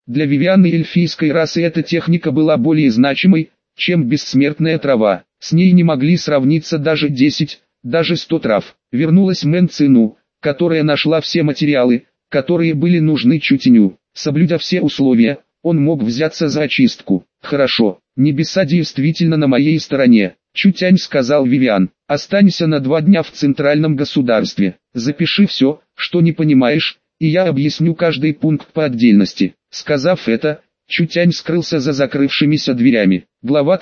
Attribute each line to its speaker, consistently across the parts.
Speaker 1: Для Вивиан и эльфийской расы эта техника была более значимой, чем бессмертная трава. С ней не могли сравниться даже 10, даже 100 трав. Вернулась Мэн Цину, которая нашла все материалы, которые были нужны Чутеню. Соблюдя все условия, он мог взяться за очистку. «Хорошо, небеса действительно на моей стороне», — Чутянь сказал Вивиан. «Останься на 2 дня в центральном государстве. Запиши все, что не понимаешь, и я объясню каждый пункт по отдельности». Сказав это, Чутянь скрылся за закрывшимися дверями. Глава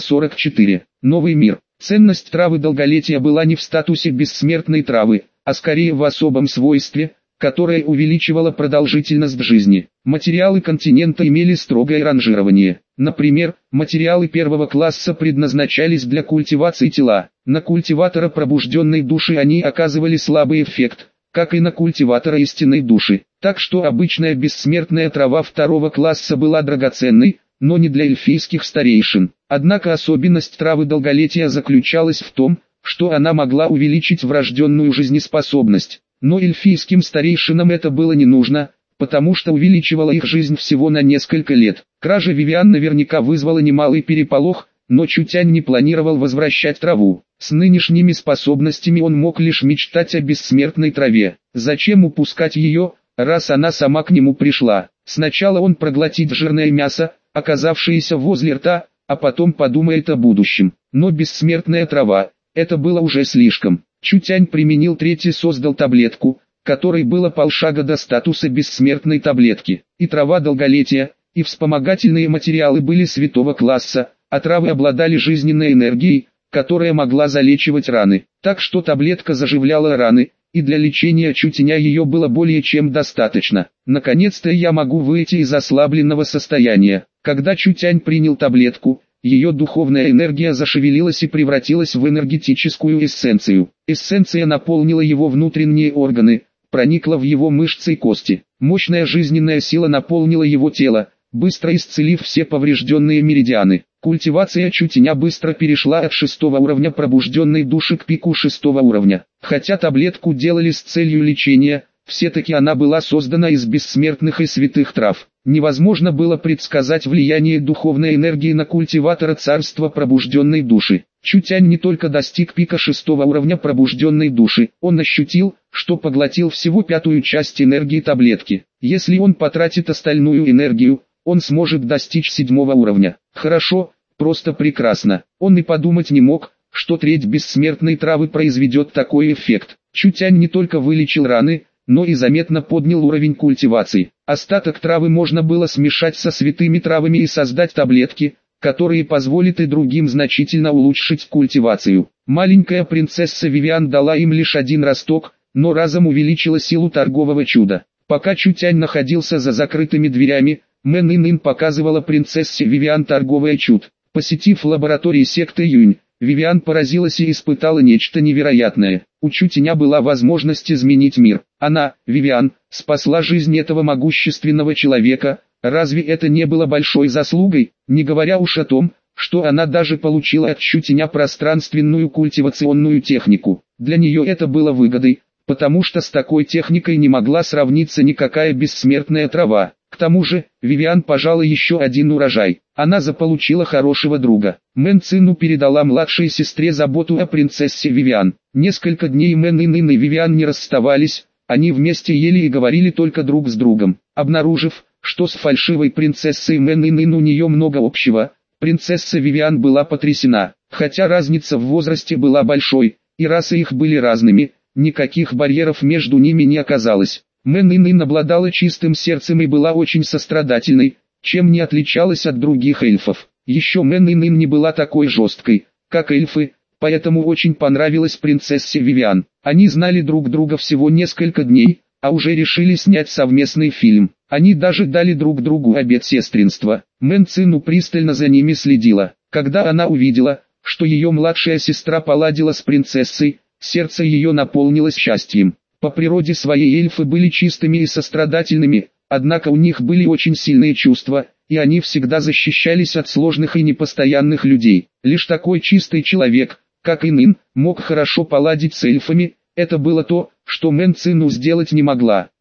Speaker 1: 344. Новый мир. Ценность травы долголетия была не в статусе бессмертной травы, а скорее в особом свойстве, которое увеличивало продолжительность жизни. Материалы континента имели строгое ранжирование. Например, материалы первого класса предназначались для культивации тела. На культиватора пробужденной души они оказывали слабый эффект, как и на культиватора истинной души. Так что обычная бессмертная трава второго класса была драгоценной, но не для эльфийских старейшин. Однако особенность травы долголетия заключалась в том, что она могла увеличить врожденную жизнеспособность. Но эльфийским старейшинам это было не нужно, потому что увеличивала их жизнь всего на несколько лет. Кража Вивиан наверняка вызвала немалый переполох, но Чутянь не планировал возвращать траву. С нынешними способностями он мог лишь мечтать о бессмертной траве. Зачем упускать ее, раз она сама к нему пришла? Сначала он проглотит жирное мясо, оказавшееся возле рта, а потом подумает о будущем. Но бессмертная трава, это было уже слишком. Чутянь применил третий, создал таблетку, которой было полшага до статуса бессмертной таблетки. И трава долголетия, и вспомогательные материалы были святого класса, а травы обладали жизненной энергией, которая могла залечивать раны. Так что таблетка заживляла раны, и для лечения Чутяня ее было более чем достаточно. Наконец-то я могу выйти из ослабленного состояния. Когда Чутянь принял таблетку, ее духовная энергия зашевелилась и превратилась в энергетическую эссенцию. Эссенция наполнила его внутренние органы, проникла в его мышцы и кости. Мощная жизненная сила наполнила его тело, быстро исцелив все поврежденные меридианы. Культивация Чутяня быстро перешла от 6-го уровня пробужденной души к пику 6-го уровня. Хотя таблетку делали с целью лечения, все-таки она была создана из бессмертных и святых трав. Невозможно было предсказать влияние духовной энергии на культиватора царства пробужденной души. Чутянь не только достиг пика 6-го уровня пробужденной души, он ощутил, что поглотил всего 5-ю часть энергии таблетки. Если он потратит остальную энергию, он сможет достичь 7-го уровня. Хорошо, просто прекрасно. Он и подумать не мог, что треть бессмертной травы произведет такой эффект. Чутянь не только вылечил раны, но и заметно поднял уровень культивации. Остаток травы можно было смешать со святыми травами и создать таблетки, которые позволят и другим значительно улучшить культивацию. Маленькая принцесса Вивиан дала им лишь 1 росток, но разом увеличила силу торгового чуда. Пока Чутянь находился за закрытыми дверями, Мэн Ин показывала принцессе Вивиан торговый чуд. Посетив лаборатории секты Юнь, Вивиан поразилась и испытала нечто невероятное. У Чутяня была возможность изменить мир. Она, Вивиан, спасла жизнь этого могущественного человека. Разве это не было большой заслугой? Не говоря уж о том, что она даже получила от Чутяня пространственную культивационную технику. Для нее это было выгодой, потому что с такой техникой не могла сравниться никакая бессмертная трава. К тому же, Вивиан пожала еще 1 урожай. Она заполучила хорошего друга. Мэн Цину передала младшей сестре заботу о принцессе Вивиан. Несколько дней Мэн Ин и Вивиан не расставались, они вместе ели и говорили только друг с другом. Обнаружив, что с фальшивой принцессой Мэн Ин у нее много общего, принцесса Вивиан была потрясена. Хотя разница в возрасте была большой, и расы их были разными, никаких барьеров между ними не оказалось. Мэн Ин обладала чистым сердцем и была очень сострадательной, чем не отличалась от других эльфов. Еще Мэн Ин не была такой жесткой, как эльфы, поэтому очень понравилась принцессе Вивиан. Они знали друг друга всего несколько дней, а уже решили снять совместный фильм. Они даже дали друг другу обет сестринства. Мэн Цину пристально за ними следила. Когда она увидела, что ее младшая сестра поладила с принцессой, сердце ее наполнилось счастьем. По природе своей эльфы были чистыми и сострадательными, однако у них были очень сильные чувства, и они всегда защищались от сложных и непостоянных людей. Лишь такой чистый человек, как Ин, мог хорошо поладить с эльфами. Это было то, что Мэн Цину сделать не могла.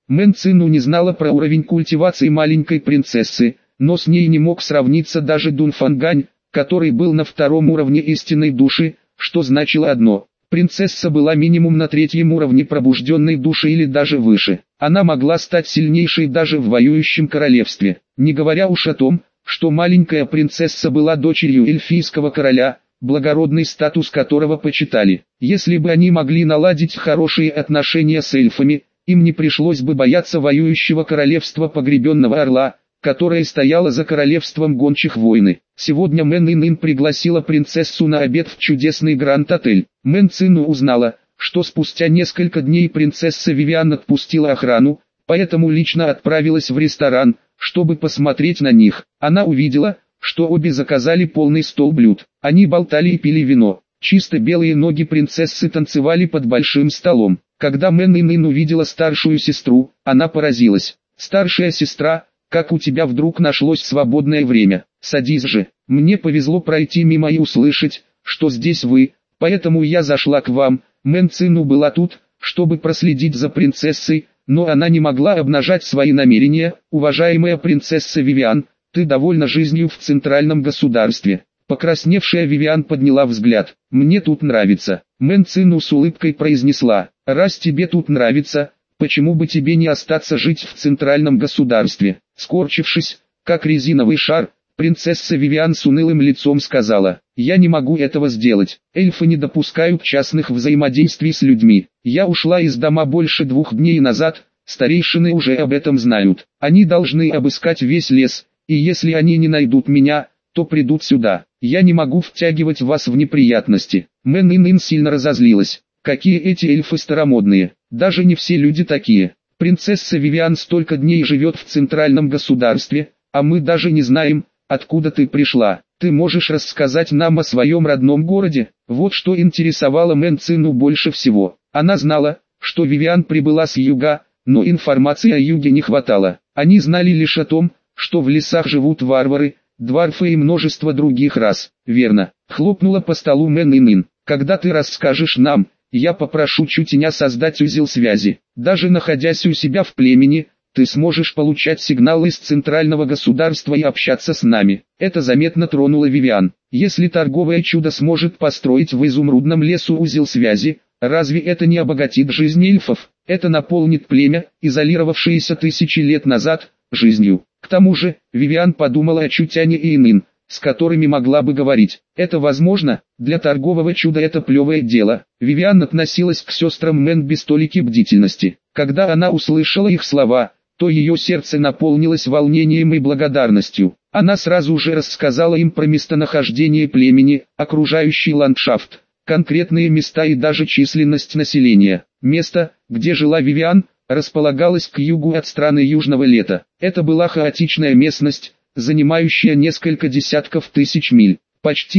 Speaker 1: Мэн Цину не знала про уровень культивации маленькой принцессы, но с ней не мог сравниться даже Дун Фангань, который был на втором уровне истинной души, что значило одно: принцесса была минимум на третьем уровне пробужденной души или даже выше. Она могла стать сильнейшей даже в воюющем королевстве, не говоря уж о том, что маленькая принцесса была дочерью эльфийского короля, благородный статус которого почитали. Если бы они могли наладить хорошие отношения с эльфами, им не пришлось бы бояться воюющего королевства погребенного орла, которое стояло за королевством гончих войны. Сегодня Мэн Ин пригласила принцессу на обед в чудесный Гранд-отель. Мэн Цину узнала, что спустя несколько дней принцесса Вивиан отпустила охрану, поэтому лично отправилась в ресторан, чтобы посмотреть на них. Она увидела, что обе заказали полный стол блюд. Они болтали и пили вино. Чисто белые ноги принцессы танцевали под большим столом. Когда Мэн Ин увидела старшую сестру, она поразилась. «Старшая сестра, как у тебя вдруг нашлось свободное время? Садись же. Мне повезло пройти мимо и услышать, что здесь вы, поэтому я зашла к вам». Мэн Цину была тут, чтобы проследить за принцессой, но она не могла обнажать свои намерения. «Уважаемая принцесса Вивиан, ты довольна жизнью в центральном государстве?» Покрасневшая Вивиан подняла взгляд. «Мне тут нравится». Мэн Цину с улыбкой произнесла: «Раз тебе тут нравится, почему бы тебе не остаться жить в центральном государстве?» Скорчившись, как резиновый шар, принцесса Вивиан с унылым лицом сказала: «Я не могу этого сделать. Эльфы не допускают частных взаимодействий с людьми. Я ушла из дома больше 2 дней назад, старейшины уже об этом знают. Они должны обыскать весь лес, и если они не найдут меня, то придут сюда. Я не могу втягивать вас в неприятности». Мэн Ин сильно разозлилась. Какие эти эльфы старомодные, даже не все люди такие. Принцесса Вивиан столько дней живет в центральном государстве, а мы даже не знаем, откуда ты пришла. Ты можешь рассказать нам о своем родном городе? Вот что интересовало Мэн Цину больше всего. Она знала, что Вивиан прибыла с юга, но информации о юге не хватало. Они знали лишь о том, что в лесах живут варвары, дварфы и множество других рас. «Верно», — хлопнула по столу Мэн Ин. «Когда ты расскажешь нам, я попрошу Чутеня создать узел связи. Даже находясь у себя в племени, ты сможешь получать сигналы из центрального государства и общаться с нами». Это заметно тронуло Вивиан. Если торговое чудо сможет построить в изумрудном лесу узел связи, разве это не обогатит жизнь эльфов? Это наполнит племя, изолировавшееся тысячи лет назад, жизнью. К тому же, Вивиан подумала о Чутяне и Инин, с которыми могла бы говорить. Это возможно, для торгового чуда это плевое дело. Вивиан относилась к сестрам Мэн без толики бдительности. Когда она услышала их слова, то ее сердце наполнилось волнением и благодарностью. Она сразу же рассказала им про местонахождение племени, окружающий ландшафт, конкретные места и даже численность населения. Место, где жила Вивиан, располагалось к югу от страны Южного Лета. Это была хаотичная местность, занимающая несколько десятков тысяч миль. Почти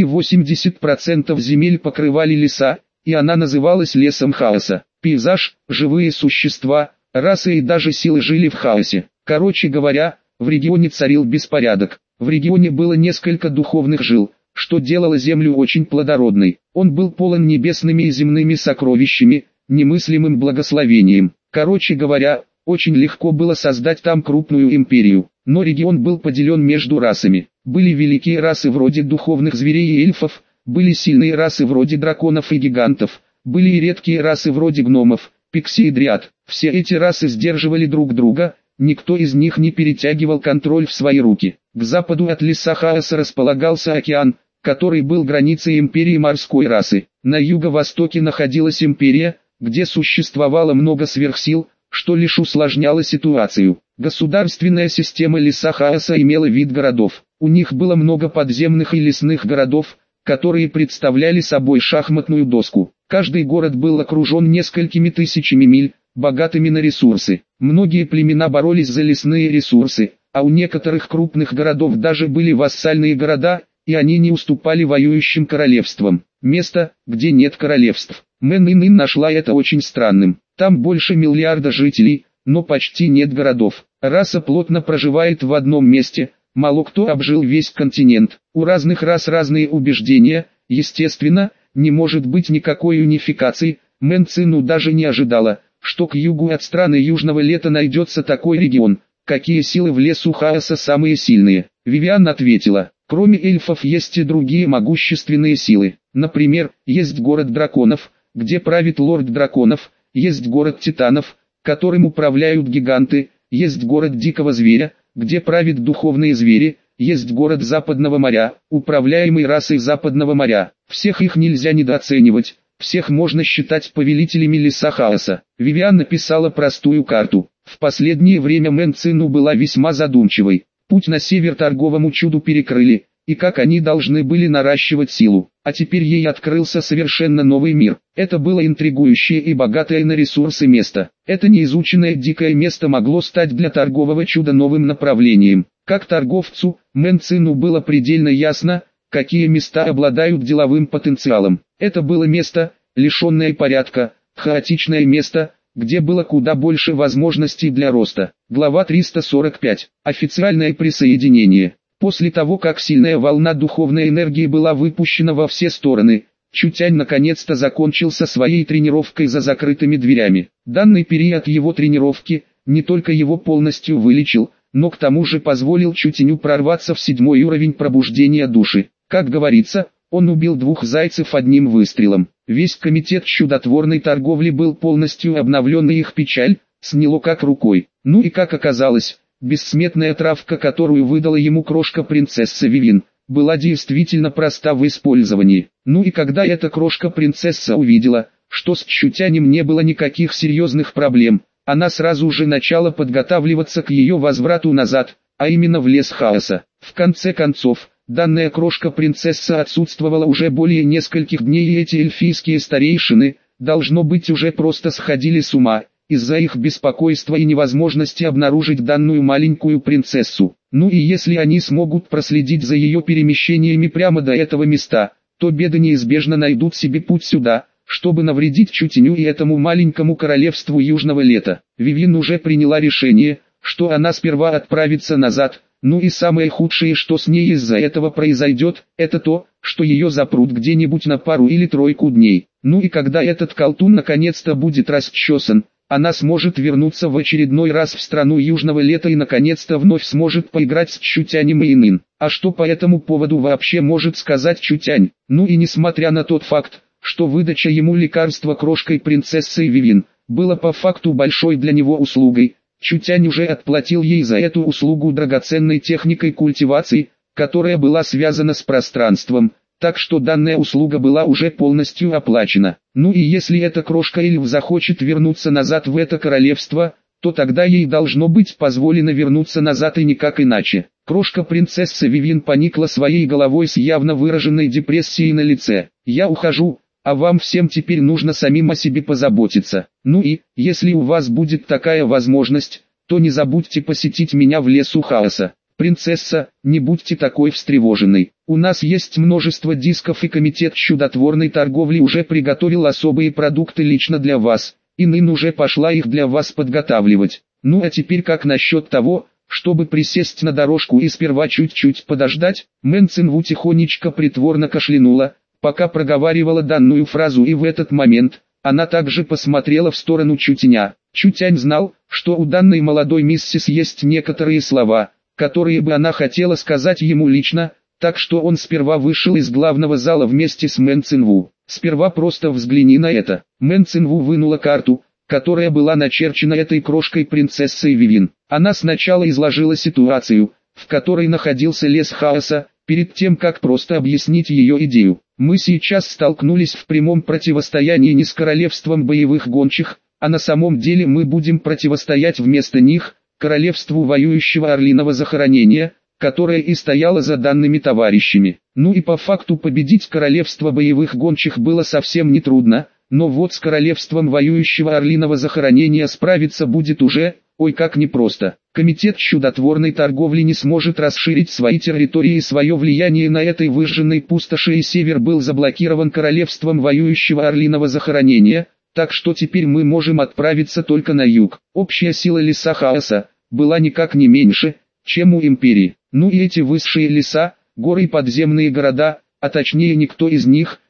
Speaker 1: 80% земель покрывали леса, и она называлась лесом хаоса. Пейзаж, живые существа, расы и даже силы жили в хаосе. Короче говоря, в регионе царил беспорядок. В регионе было несколько духовных жил, что делало землю очень плодородной. Он был полон небесными и земными сокровищами, немыслимым благословением. Короче говоря, очень легко было создать там крупную империю. Но регион был поделен между расами. Были великие расы вроде духовных зверей и эльфов, были сильные расы вроде драконов и гигантов, были и редкие расы вроде гномов, пикси и дриад. Все эти расы сдерживали друг друга, никто из них не перетягивал контроль в свои руки. К западу от леса хаоса располагался океан, который был границей империи морской расы. На юго-востоке находилась империя, где существовало много сверхсил, что лишь усложняло ситуацию. Государственная система леса хаоса имела вид городов. У них было много подземных и лесных городов, которые представляли собой шахматную доску. Каждый город был окружен несколькими тысячами миль, богатыми на ресурсы. Многие племена боролись за лесные ресурсы, а у некоторых крупных городов даже были вассальные города, и они не уступали воюющим королевствам. Место, где нет королевств. Мэн Ин нашла это очень странным. Там больше миллиарда жителей, но почти нет городов. Раса плотно проживает в одном месте, мало кто обжил весь континент. У разных рас разные убеждения, естественно, не может быть никакой унификации. Мэн Цину даже не ожидала, что к югу от страны Южного Лета найдется такой регион. Какие силы в лесу хаоса самые сильные? Вивиан ответила: кроме эльфов есть и другие могущественные силы. Например, есть город драконов, где правит лорд драконов, есть город титанов, которым управляют гиганты, есть город дикого зверя, где правят духовные звери, есть город Западного моря, управляемый расой Западного моря. Всех их нельзя недооценивать, всех можно считать повелителями леса хаоса. Вивиан написала простую карту. В последнее время Мэн Цину была весьма задумчивой. Путь на север торговому чуду перекрыли, и как они должны были наращивать силу. А теперь ей открылся совершенно новый мир. Это было интригующее и богатое на ресурсы место. Это неизученное дикое место могло стать для торгового чуда новым направлением. Как торговцу, Мэн Цину было предельно ясно, какие места обладают деловым потенциалом. Это было место, лишенное порядка, хаотичное место, где было куда больше возможностей для роста. Глава 345. Официальное присоединение. После того, как сильная волна духовной энергии была выпущена во все стороны, Чутянь наконец-то закончил со своей тренировкой за закрытыми дверями. Данный период его тренировки не только его полностью вылечил, но к тому же позволил Чутяню прорваться в 7-й уровень пробуждения души. Как говорится, он убил 2 зайцев одним выстрелом. Весь комитет чудотворной торговли был полностью обновлен, и их печаль сняло как рукой. Ну и как оказалось, бессмертная травка, которую выдала ему крошка-принцесса Вивин, была действительно проста в использовании. Ну и когда эта крошка-принцесса увидела, что с Чутянем не было никаких серьезных проблем, она сразу же начала подготавливаться к ее возврату назад, а именно в лес хаоса. В конце концов, данная крошка-принцесса отсутствовала уже более нескольких дней, и эти эльфийские старейшины, должно быть, уже просто сходили с ума, из-за их беспокойства и невозможности обнаружить данную маленькую принцессу. Ну и если они смогут проследить за ее перемещениями прямо до этого места, то беды неизбежно найдут себе путь сюда, чтобы навредить Чутяню и этому маленькому королевству Южного Лета. Вивин уже приняла решение, что она сперва отправится назад. Ну и самое худшее, что с ней из-за этого произойдет, это то, что ее запрут где-нибудь на пару или тройку дней. Ну и когда этот колтун наконец-то будет расчесан, она сможет вернуться в очередной раз в страну Южного Лета и наконец-то вновь сможет поиграть с Чутянем и Инын. А что по этому поводу вообще может сказать Чутянь? Ну и несмотря на тот факт, что выдача ему лекарства крошкой принцессы Вивин было по факту большой для него услугой, Чутянь уже отплатил ей за эту услугу драгоценной техникой культивации, которая была связана с пространством, так что данная услуга была уже полностью оплачена. Ну и если эта крошка-эльф захочет вернуться назад в это королевство, то тогда ей должно быть позволено вернуться назад и никак иначе. Крошка-принцесса Вивин поникла своей головой с явно выраженной депрессией на лице. «Я ухожу, а вам всем теперь нужно самим о себе позаботиться. Ну и, если у вас будет такая возможность, то не забудьте посетить меня в лесу хаоса. Принцесса, не будьте такой встревоженной. У нас есть множество дисков, и комитет чудотворной торговли уже приготовил особые продукты лично для вас. Инын уже пошла их для вас подготавливать. Ну а теперь как насчет того, чтобы присесть на дорожку и сперва чуть-чуть подождать?» Мэн Цинву тихонечко притворно кашлянула, пока проговаривала данную фразу, и в этот момент она также посмотрела в сторону Чутяня. Чутянь знал, что у данной молодой миссис есть некоторые слова, которые бы она хотела сказать ему лично, так что он сперва вышел из главного зала вместе с Мэн Цинву. «Сперва просто взгляни на это». Мэн Цинву вынула карту, которая была начерчена этой крошкой принцессой Вивин. Она сначала изложила ситуацию, в которой находился лес хаоса, перед тем как просто объяснить ее идею. «Мы сейчас столкнулись в прямом противостоянии не с королевством боевых гончих, а на самом деле мы будем противостоять вместо них королевству воюющего орлиного захоронения, которое и стояло за данными товарищами. Ну и по факту победить королевство боевых гончих было совсем нетрудно, но вот с королевством воюющего орлиного захоронения справиться будет уже, ой, как непросто. Комитет чудотворной торговли не сможет расширить свои территории и свое влияние на этой выжженной пустоши, и север был заблокирован королевством воюющего орлиного захоронения, так что теперь мы можем отправиться только на юг. Общая сила леса хаоса была никак не меньше, чем у империи. Ну и эти высшие леса, горы и подземные города, а точнее никто из них,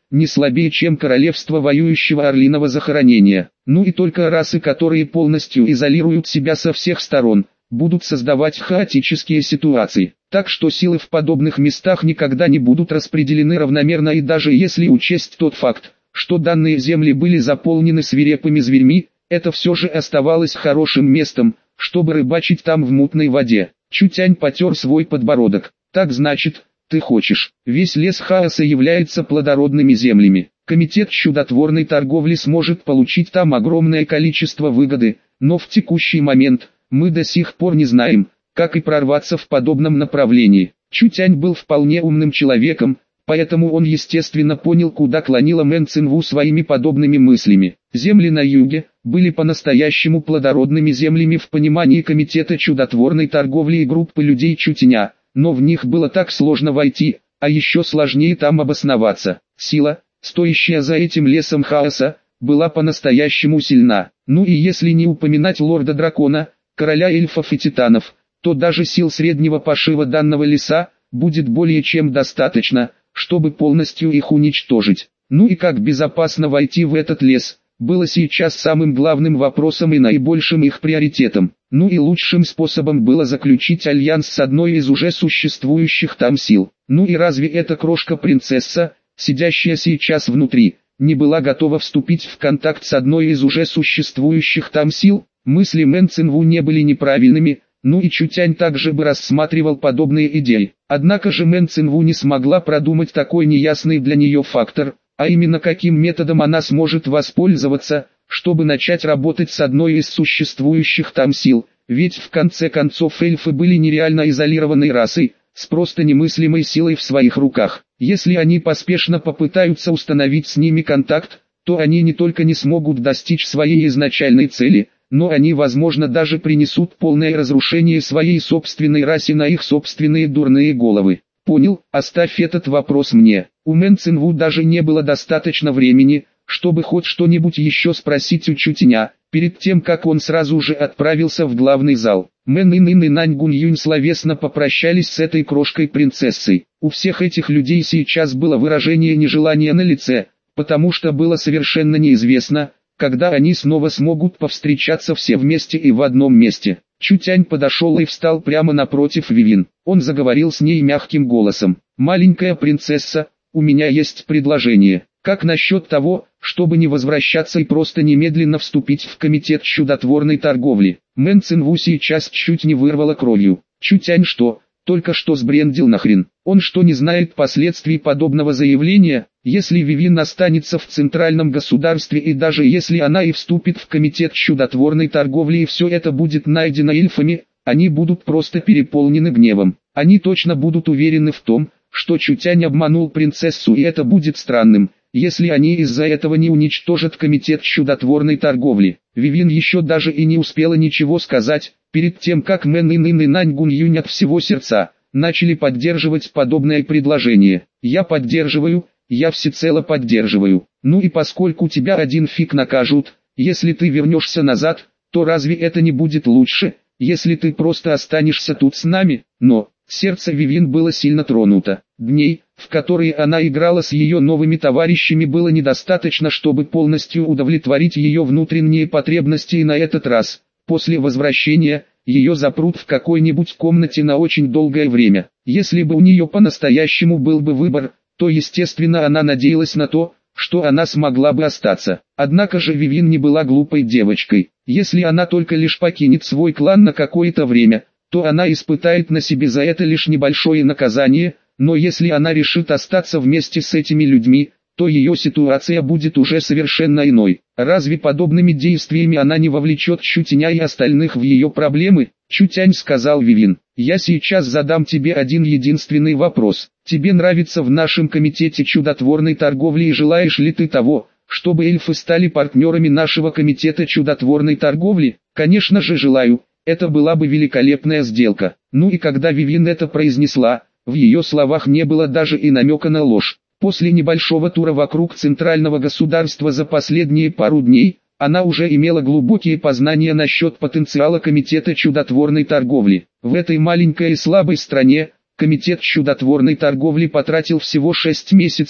Speaker 1: не слабее, чем королевство воюющего орлиного захоронения. Ну и только расы, которые полностью изолируют себя со всех сторон, будут создавать хаотические ситуации. Так что силы в подобных местах никогда не будут распределены равномерно, и даже если учесть тот факт, что данные земли были заполнены свирепыми зверьми, это все же оставалось хорошим местом, чтобы рыбачить там в мутной воде. Чутянь потер свой подбородок. Так значит, ты хочешь. Весь лес хаоса является плодородными землями. Комитет чудотворной торговли сможет получить там огромное количество выгоды, но в текущий момент мы до сих пор не знаем, как и прорваться в подобном направлении. Чутянь был вполне умным человеком, поэтому он естественно понял, куда клонила Мэн Цинву своими подобными мыслями. Земли на юге были по-настоящему плодородными землями в понимании комитета чудотворной торговли и группы людей Чутяня, но в них было так сложно войти, а еще сложнее там обосноваться. Сила, стоящая за этим лесом хаоса, была по-настоящему сильна. Ну и если не упоминать лорда-дракона, короля эльфов и титанов, то даже сил среднего пошива данного леса будет более чем достаточно, чтобы полностью их уничтожить. Ну и как безопасно войти в этот лес, было сейчас самым главным вопросом и наибольшим их приоритетом. Ну и лучшим способом было заключить альянс с одной из уже существующих там сил. Ну и разве эта крошка-принцесса, сидящая сейчас внутри, не была готова вступить в контакт с одной из уже существующих там сил? Мысли Мэн Цинву не были неправильными, ну и Чутянь также бы рассматривал подобные идеи. Однако же Мэн Цинву не смогла продумать такой неясный для нее фактор, а именно каким методом она сможет воспользоваться, чтобы начать работать с одной из существующих там сил, ведь в конце концов эльфы были нереально изолированной расой, с просто немыслимой силой в своих руках. Если они поспешно попытаются установить с ними контакт, то они не только не смогут достичь своей изначальной цели, но они, возможно, даже принесут полное разрушение своей собственной расе на их собственные дурные головы. Понял, оставь этот вопрос мне. У Мэн Цинву даже не было достаточно времени, чтобы хоть что-нибудь еще спросить у Чутяня, перед тем как он сразу же отправился в главный зал. Мэн Ин и Нань Гунь Юнь словесно попрощались с этой крошкой-принцессой. У всех этих людей сейчас было выражение нежелания на лице, потому что было совершенно неизвестно, когда они снова смогут повстречаться все вместе и в одном месте. Чутянь подошел и встал прямо напротив Вивин. Он заговорил с ней мягким голосом. «Маленькая принцесса, у меня есть предложение. Как насчет того, чтобы не возвращаться и просто немедленно вступить в комитет чудотворной торговли?» Мэн Цинву сейчас чуть не вырвала кровью. Чутянь что, только что сбрендил нахрен? Он что, не знает последствий подобного заявления? Если Вивин останется в центральном государстве и даже если она и вступит в комитет чудотворной торговли и все это будет найдено эльфами, они будут просто переполнены гневом. Они точно будут уверены в том, что Чутянь обманул принцессу, и это будет странным, если они из-за этого не уничтожат комитет чудотворной торговли. Вивин еще даже и не успела ничего сказать, перед тем как Мэн Ин и Нань Гунь Юнь от всего сердца начали поддерживать подобное предложение. «Я поддерживаю, я всецело поддерживаю. Ну и поскольку тебя один фиг накажут, если ты вернешься назад, то разве это не будет лучше, если ты просто останешься тут с нами?» Но сердце Вивин было сильно тронуто. Дней, в которые она играла с ее новыми товарищами, было недостаточно, чтобы полностью удовлетворить ее внутренние потребности, и на этот раз, после возвращения, ее запрут в какой-нибудь комнате на очень долгое время. Если бы у нее по-настоящему был бы выбор, то естественно она надеялась на то, что она смогла бы остаться. Однако же Вивин не была глупой девочкой. Если она только лишь покинет свой клан на какое-то время, то она испытает на себе за это лишь небольшое наказание, но если она решит остаться вместе с этими людьми, то ее ситуация будет уже совершенно иной. Разве подобными действиями она не вовлечет Чутяня и остальных в ее проблемы? Чутянь сказал Вивин: «Я сейчас задам тебе один единственный вопрос. Тебе нравится в нашем комитете чудотворной торговли и желаешь ли ты того, чтобы эльфы стали партнерами нашего комитета чудотворной торговли?» «Конечно же желаю, это была бы великолепная сделка». Ну и когда Вивин это произнесла, в ее словах не было даже и намека на ложь. После небольшого тура вокруг центрального государства за последние пару дней, она уже имела глубокие познания насчет потенциала комитета чудотворной торговли. В этой маленькой и слабой стране, комитет чудотворной торговли потратил всего 6 месяцев,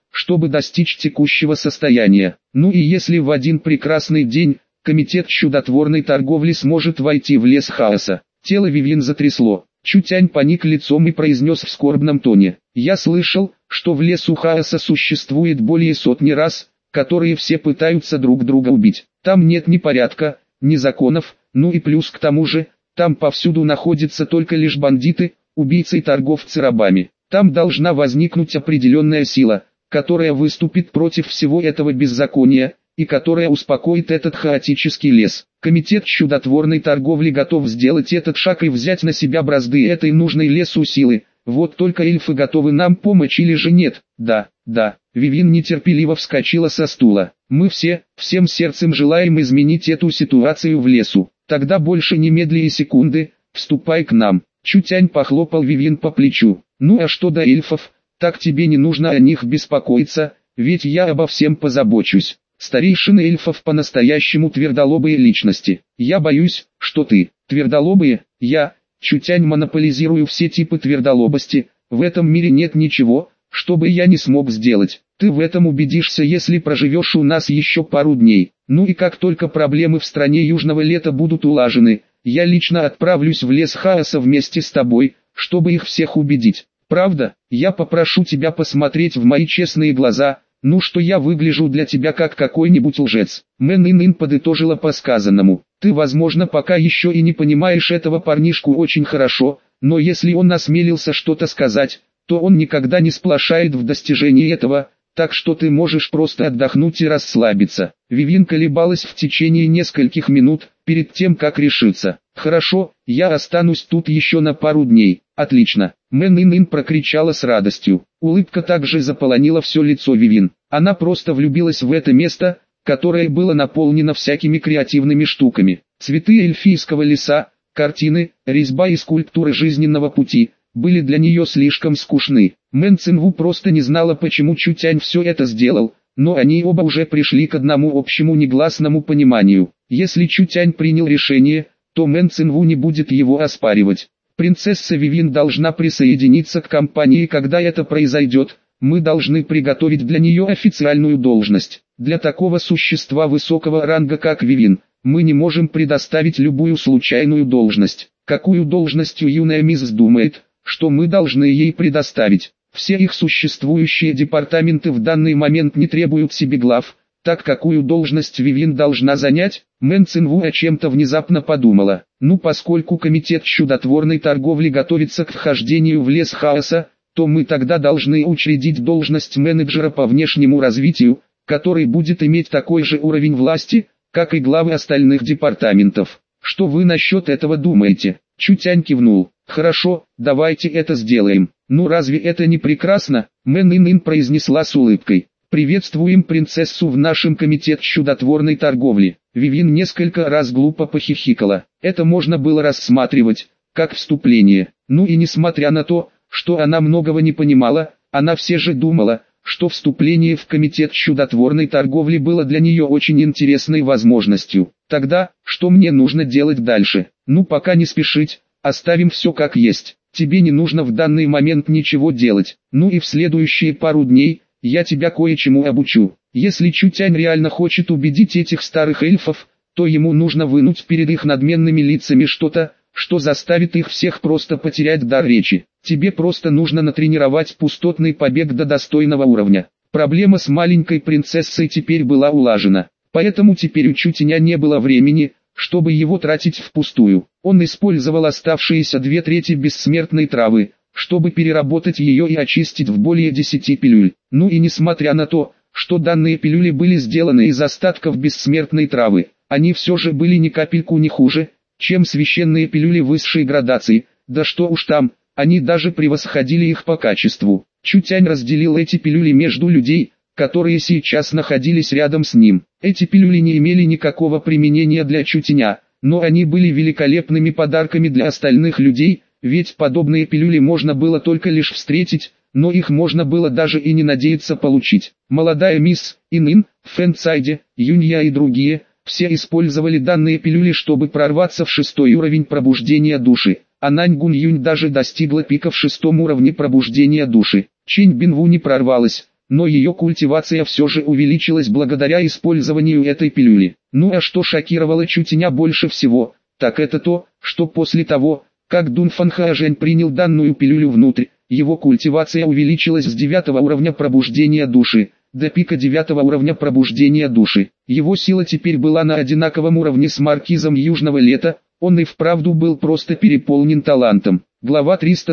Speaker 1: чтобы достичь текущего состояния. Ну и если в один прекрасный день комитет чудотворной торговли сможет войти в лес хаоса. Тело Вивьен затрясло. Чутянь поник лицом и произнес в скорбном тоне: «Я слышал, что в лесу хаоса существует более сотни рас, которые все пытаются друг друга убить. Там нет ни порядка, ни законов, ну и плюс к тому же, там повсюду находятся только лишь бандиты, убийцы и торговцы рабами. Там должна возникнуть определенная сила, которая выступит против всего этого беззакония, и которая успокоит этот хаотический лес. Комитет чудотворной торговли готов сделать этот шаг и взять на себя бразды этой нужной лесу силы. Вот только эльфы готовы нам помочь или же нет?» «Да, да». Вивьен нетерпеливо вскочила со стула. «Мы всем сердцем желаем изменить эту ситуацию в лесу. Тогда больше не медли и секунды, вступай к нам». Чутянь похлопал Вивьен по плечу. «Ну а что до эльфов, так тебе не нужно о них беспокоиться, ведь я обо всем позабочусь. Старейшины эльфов по-настоящему твердолобые личности. Я боюсь, что ты, твердолобые, я, Чутянь, монополизирую все типы твердолобости. В этом мире нет ничего, что бы я не смог сделать. Ты в этом убедишься, если проживешь у нас еще пару дней. Ну и как только проблемы в стране Южного Лета будут улажены, я лично отправлюсь в лес хаоса вместе с тобой, чтобы их всех убедить. Правда, я попрошу тебя посмотреть в мои честные глаза, ну что я выгляжу для тебя как какой-нибудь лжец». Мэн Ин подытожила по сказанному. «Ты, возможно, пока еще и не понимаешь этого парнишку очень хорошо, но если он осмелился что-то сказать, то он никогда не сплошает в достижении этого, так что ты можешь просто отдохнуть и расслабиться». Вивьен колебалась в течение нескольких минут, перед тем как решиться. «Хорошо, я останусь тут еще на пару дней». «Отлично!» Мэн Ин прокричала с радостью. Улыбка также заполонила все лицо Вивьен. Она просто влюбилась в это место, которое было наполнено всякими креативными штуками. Цветы эльфийского леса, картины, резьба и скульптуры жизненного пути были для нее слишком скучны. Мэн Цинву просто не знала, почему Чутянь все это сделал, но они оба уже пришли к одному общему негласному пониманию. Если Чутянь принял решение, то Мэн Цинву не будет его оспаривать. Принцесса Вивьен должна присоединиться к компании, когда это произойдет. Мы должны приготовить для нее официальную должность. Для такого существа высокого ранга, как Вивьен, мы не можем предоставить любую случайную должность. Какую должность юная мисс думает, что мы должны ей предоставить? Все их существующие департаменты в данный момент не требуют себе глав. Так какую должность Вивьен должна занять? Мэн Цинву о чем-то внезапно подумала. Ну, поскольку комитет чудотворной торговли готовится к вхождению в лес хаоса, то мы тогда должны учредить должность менеджера по внешнему развитию, который будет иметь такой же уровень власти, как и главы остальных департаментов. Что вы насчет этого думаете? Чутянь кивнул. Хорошо, давайте это сделаем. Ну разве это не прекрасно? Мэн Ин произнесла с улыбкой. «Приветствуем принцессу в нашем комитете чудотворной торговли». Вивьен несколько раз глупо похихикала. Это можно было рассматривать как вступление. Ну и несмотря на то, что она многого не понимала, она все же думала, что вступление в комитет чудотворной торговли было для нее очень интересной возможностью. Тогда, что мне нужно делать дальше? Ну пока не спешить, оставим все как есть. Тебе не нужно в данный момент ничего делать. Ну и в следующие пару дней я тебя кое-чему обучу. Если Чутянь реально хочет убедить этих старых эльфов, то ему нужно вынуть перед их надменными лицами что-то, что заставит их всех просто потерять дар речи. Тебе просто нужно натренировать пустотный побег до достойного уровня. Проблема с маленькой принцессой теперь была улажена, поэтому теперь у Чутяня не было времени, чтобы его тратить впустую. Он использовал оставшиеся 2/3 бессмертной травы, чтобы переработать ее и очистить в более 10 пилюль. Ну и несмотря на то, что данные пилюли были сделаны из остатков бессмертной травы, они все же были ни капельку не хуже, чем священные пилюли высшей градации, да что уж там, они даже превосходили их по качеству. Чутянь разделил эти пилюли между людей, которые сейчас находились рядом с ним. Эти пилюли не имели никакого применения для Чутяня, но они были великолепными подарками для остальных людей, ведь подобные пилюли можно было только лишь встретить, но их можно было даже и не надеяться получить. Молодая мисс Ин, Фэнцайде, Юнья и другие, все использовали данные пилюли, чтобы прорваться в 6-й уровень пробуждения души. А Наньгун Юнь даже достигла пика в 6-м уровне пробуждения души. Чинь Бинву не прорвалась, но ее культивация все же увеличилась благодаря использованию этой пилюли. Ну а что шокировало Чутеня больше всего, так это то, что после того, как Дунфан Хаожень принял данную пилюлю внутрь, его культивация увеличилась с 9 уровня пробуждения души до пика 9 уровня пробуждения души. Его сила теперь была на одинаковом уровне с маркизом Южного Лета, он и вправду был просто переполнен талантом. Глава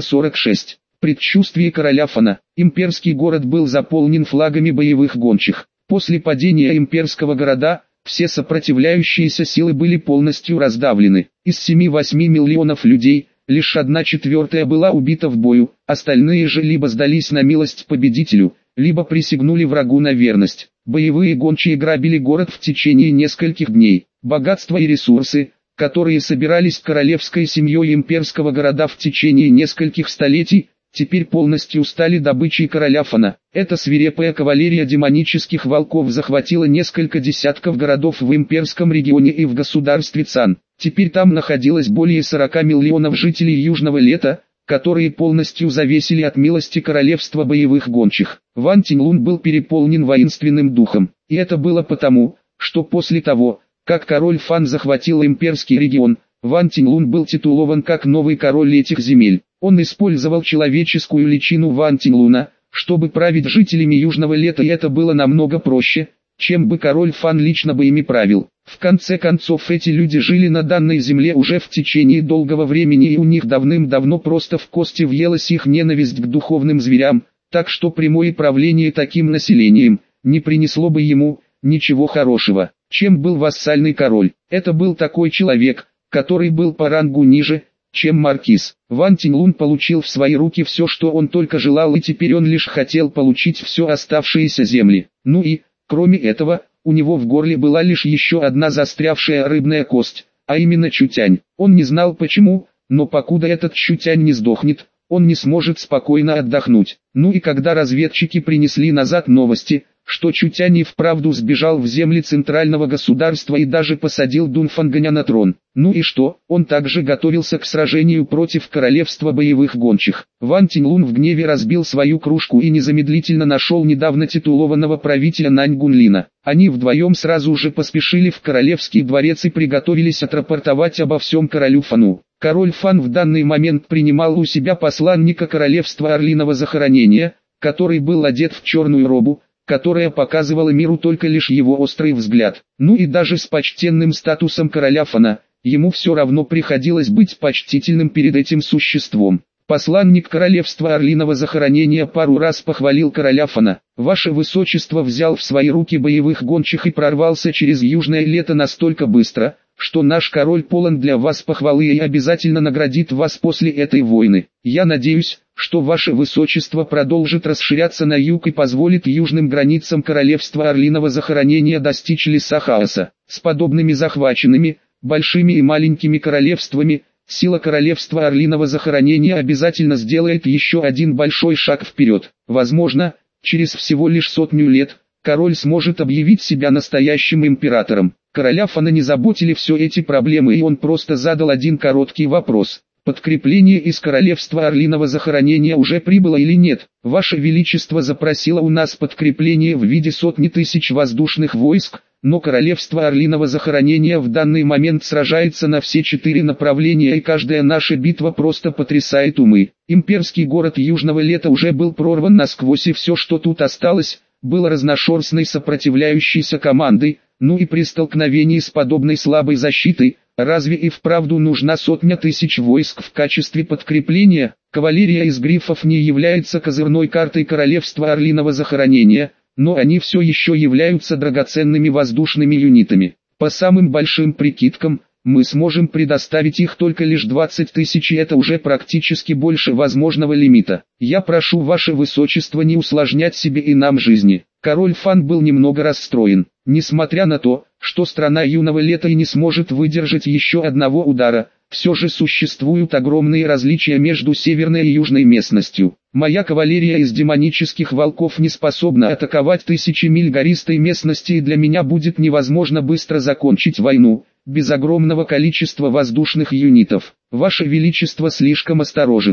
Speaker 1: 346. Предчувствие короля Фана. Имперский город был заполнен флагами боевых гончих. После падения имперского города, все сопротивляющиеся силы были полностью раздавлены. Из 7-8 миллионов людей, лишь 1/4 была убита в бою, остальные же либо сдались на милость победителю, либо присягнули врагу на верность. Боевые гончие грабили город в течение нескольких дней. Богатства и ресурсы, которые собирались королевской семьей имперского города в течение нескольких столетий, теперь полностью стали добычей короля Фана. Эта свирепая кавалерия демонических волков захватила несколько десятков городов в имперском регионе и в государстве Цан. Теперь там находилось более 40 миллионов жителей Южного Лета, которые полностью зависели от милости королевства боевых гончих. Ван Тиньлун был переполнен воинственным духом, и это было потому, что после того, как король Фан захватил имперский регион, Ван Тиньлун был титулован как новый король этих земель. Он использовал человеческую личину Ван Тиньлуна, чтобы править жителями Южного Лета, и это было намного проще, чем бы король Фан лично бы ими правил. В конце концов, эти люди жили на данной земле уже в течение долгого времени, и у них давным-давно просто в кости въелась их ненависть к духовным зверям, так что прямое правление таким населением не принесло бы ему ничего хорошего. Чем был вассальный король? Это был такой человек, который был по рангу ниже, чем маркиз. Ван Тиньлун получил в свои руки все, что он только желал, и теперь он лишь хотел получить все оставшиеся земли. Ну и, кроме этого, у него в горле была лишь еще одна застрявшая рыбная кость, а именно Чутянь. Он не знал почему, но покуда этот Чутянь не сдохнет, он не сможет спокойно отдохнуть. Ну и когда разведчики принесли назад новости, что Чутянь и вправду сбежал в земли центрального государства и даже посадил Дунфанганя на трон. Ну и что, он также готовился к сражению против королевства боевых гончих. Ван Тиньлун в гневе разбил свою кружку и незамедлительно нашел недавно титулованного правителя Нань Гунлина. Они вдвоем сразу же поспешили в королевский дворец и приготовились отрапортовать обо всем королю Фану. Король Фан в данный момент принимал у себя посланника королевства Орлиного Захоронения, который был одет в черную робу, которая показывала миру только лишь его острый взгляд. Ну и даже с почтенным статусом короля Фана, ему все равно приходилось быть почтительным перед этим существом. Посланник королевства Орлиного Захоронения пару раз похвалил короля Фана. «Ваше высочество взял в свои руки боевых гончих и прорвался через Южное Лето настолько быстро, что наш король полон для вас похвалы и обязательно наградит вас после этой войны. Я надеюсь, что ваше высочество продолжит расширяться на юг и позволит южным границам королевства Орлиного Захоронения достичь леса хаоса. С подобными захваченными, большими и маленькими королевствами, сила королевства Орлиного Захоронения обязательно сделает еще один большой шаг вперед. Возможно, через всего лишь 100 лет, король сможет объявить себя настоящим императором». Короля Фана не заботили все эти проблемы, и он просто задал один короткий вопрос. «Подкрепление из королевства Орлиного Захоронения уже прибыло или нет? Ваше Величество запросило у нас подкрепление в виде 100 тысяч воздушных войск, но королевство Орлиного Захоронения в данный момент сражается на все 4 направления, и каждая наша битва просто потрясает умы. Имперский город Южного Лета уже был прорван насквозь, и все, что тут осталось, было разношерстной сопротивляющейся командой. Ну и при столкновении с подобной слабой защитой, разве и вправду нужна 100 тысяч войск в качестве подкрепления? Кавалерия из грифов не является козырной картой королевства Орлиного Захоронения, но они все еще являются драгоценными воздушными юнитами. По самым большим прикидкам, мы сможем предоставить их только лишь 20 тысяч, и это уже практически больше возможного лимита. Я прошу ваше высочество не усложнять себе и нам жизни». Король Фан был немного расстроен. Несмотря на то, что страна Юного Лета и не сможет выдержать еще одного удара, все же существуют огромные различия между северной и южной местностью. Моя кавалерия из демонических волков не способна атаковать тысячи миль гористой местности, и для меня будет невозможно быстро закончить войну без огромного количества воздушных юнитов. Ваше Величество слишком осторожен.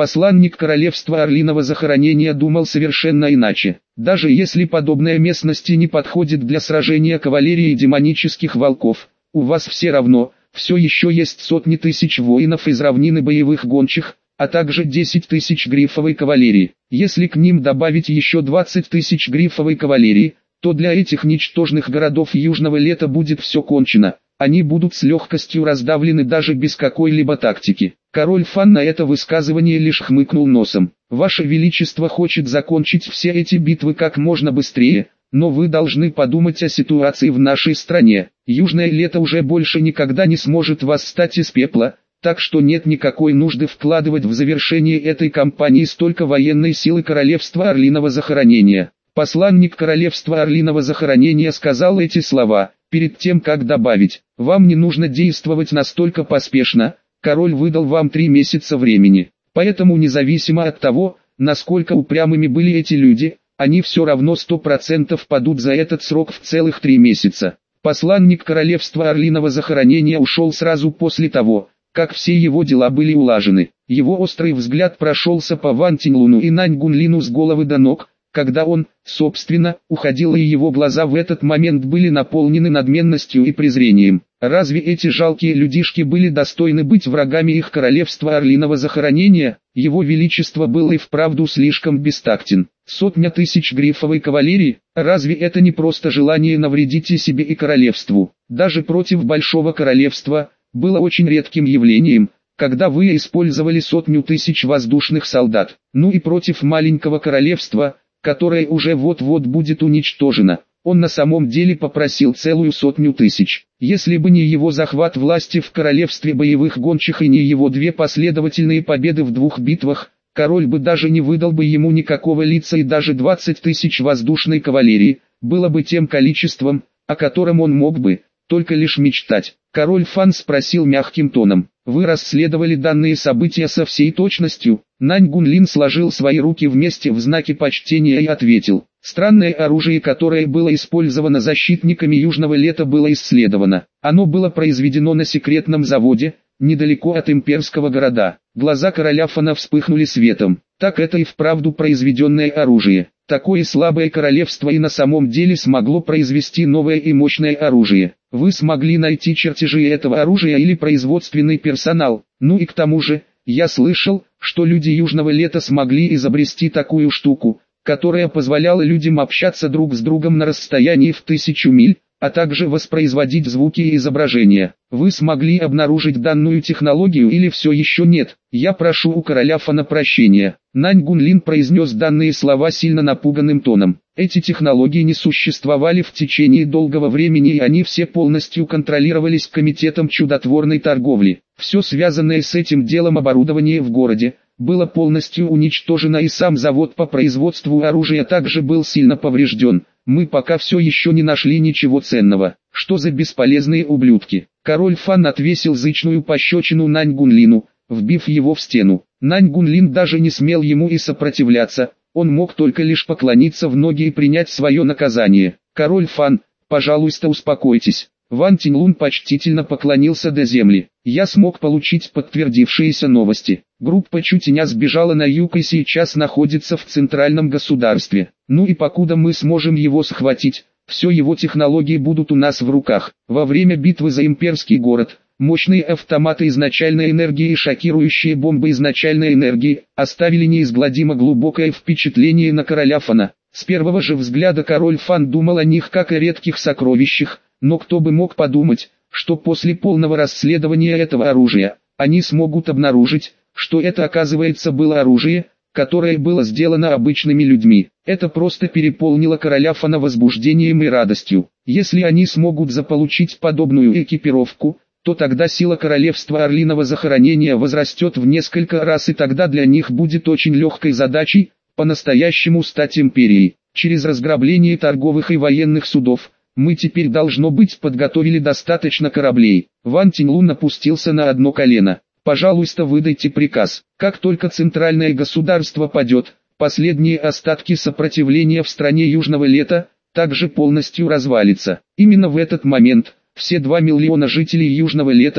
Speaker 1: Посланник королевства Орлиного захоронения думал совершенно иначе. Даже если подобная местность не подходит для сражения кавалерии демонических волков, у вас все равно, все еще есть сотни тысяч воинов из равнины боевых гончих, а также 10 тысяч грифовой кавалерии. Если к ним добавить еще 20 тысяч грифовой кавалерии, то для этих ничтожных городов Южного Лета будет все кончено. Они будут с легкостью раздавлены даже без какой-либо тактики. Король Фан на это высказывание лишь хмыкнул носом. Ваше Величество хочет закончить все эти битвы как можно быстрее, но вы должны подумать о ситуации в нашей стране. Южное Лето уже больше никогда не сможет восстать из пепла, так что нет никакой нужды вкладывать в завершение этой кампании столько военной силы Королевства Орлиного Захоронения. Посланник Королевства Орлиного Захоронения сказал эти слова, перед тем как добавить: «Вам не нужно действовать настолько поспешно, король выдал вам 3 месяца времени. Поэтому независимо от того, насколько упрямыми были эти люди, они все равно 100% падут за этот срок в целых 3 месяца». Посланник Королевства Орлиного Захоронения ушел сразу после того, как все его дела были улажены. Его острый взгляд прошелся по Ван Тиньлуну и Нань Гунлину с головы до ног, когда он, собственно, уходил, и его глаза в этот момент были наполнены надменностью и презрением. Разве эти жалкие людишки были достойны быть врагами их королевства Орлиного Захоронения? Его величество был и вправду слишком бестактен. Сотня тысяч грифовой кавалерии, разве это не просто желание навредить и себе, и королевству? Даже против большого королевства было очень редким явлением, когда вы использовали сотню тысяч воздушных солдат. Ну и против маленького королевства, которое уже вот-вот будет уничтожено, он на самом деле попросил целую 100 тысяч. Если бы не его захват власти в королевстве боевых гончих и не его 2 последовательные победы в 2 битвах, король бы даже не выдал бы ему никакого лица, и даже 20 тысяч воздушной кавалерии было бы тем количеством, о котором он мог бы только лишь мечтать. Король Фан спросил мягким тоном: «Вы расследовали данные события со всей точностью?» Нань Гунлин сложил свои руки вместе в знаке почтения и ответил: «Странное оружие, которое было использовано защитниками Южного Лета, было исследовано. Оно было произведено на секретном заводе, недалеко от имперского города». Глаза короля Фана вспыхнули светом. Так это и вправду произведенное оружие. Такое слабое королевство и на самом деле смогло произвести новое и мощное оружие. Вы смогли найти чертежи этого оружия или производственный персонал? Ну и к тому же, я слышал, что люди Южного Лета смогли изобрести такую штуку, которая позволяла людям общаться друг с другом на расстоянии в 1000 миль, а также воспроизводить звуки и изображения. Вы смогли обнаружить данную технологию или все еще нет? Я прошу у короля Фана прощения». Нань Гунлин произнес данные слова сильно напуганным тоном. Эти технологии не существовали в течение долгого времени, и они все полностью контролировались Комитетом чудотворной торговли. Все связанное с этим делом оборудование в городе было полностью уничтожено, и сам завод по производству оружия также был сильно поврежден. Мы пока все еще не нашли ничего ценного. Что за бесполезные ублюдки? Король Фан отвесил зычную пощечину Нань Гунлину, вбив его в стену. Нань Гунлин даже не смел ему и сопротивляться, он мог только лишь поклониться в ноги и принять свое наказание. «Король Фан, пожалуйста, успокойтесь». Ван Тиньлун почтительно поклонился до земли. «Я смог получить подтвердившиеся новости. Группа Чутиня сбежала на юг и сейчас находится в центральном государстве. Ну и покуда мы сможем его схватить, все его технологии будут у нас в руках. Во время битвы за имперский город, мощные автоматы изначальной энергии и шокирующие бомбы изначальной энергии оставили неизгладимо глубокое впечатление на короля Фана. С первого же взгляда король Фан думал о них как о редких сокровищах, но кто бы мог подумать, что после полного расследования этого оружия, они смогут обнаружить, что это оказывается было оружие, которое было сделано обычными людьми. Это просто переполнило короля Фана возбуждением и радостью. Если они смогут заполучить подобную экипировку, то тогда сила королевства Орлиного Захоронения возрастет в несколько раз, и тогда для них будет очень легкой задачей по-настоящему стать империей. Через разграбление торговых и военных судов мы теперь, должно быть, подготовили достаточно кораблей. Ван Тиньлун опустился на одно колено. «Пожалуйста, выдайте приказ. Как только центральное государство падет, последние остатки сопротивления в стране Южного Лета также полностью развалится. Именно в этот момент все 2 миллиона жителей Южного Лета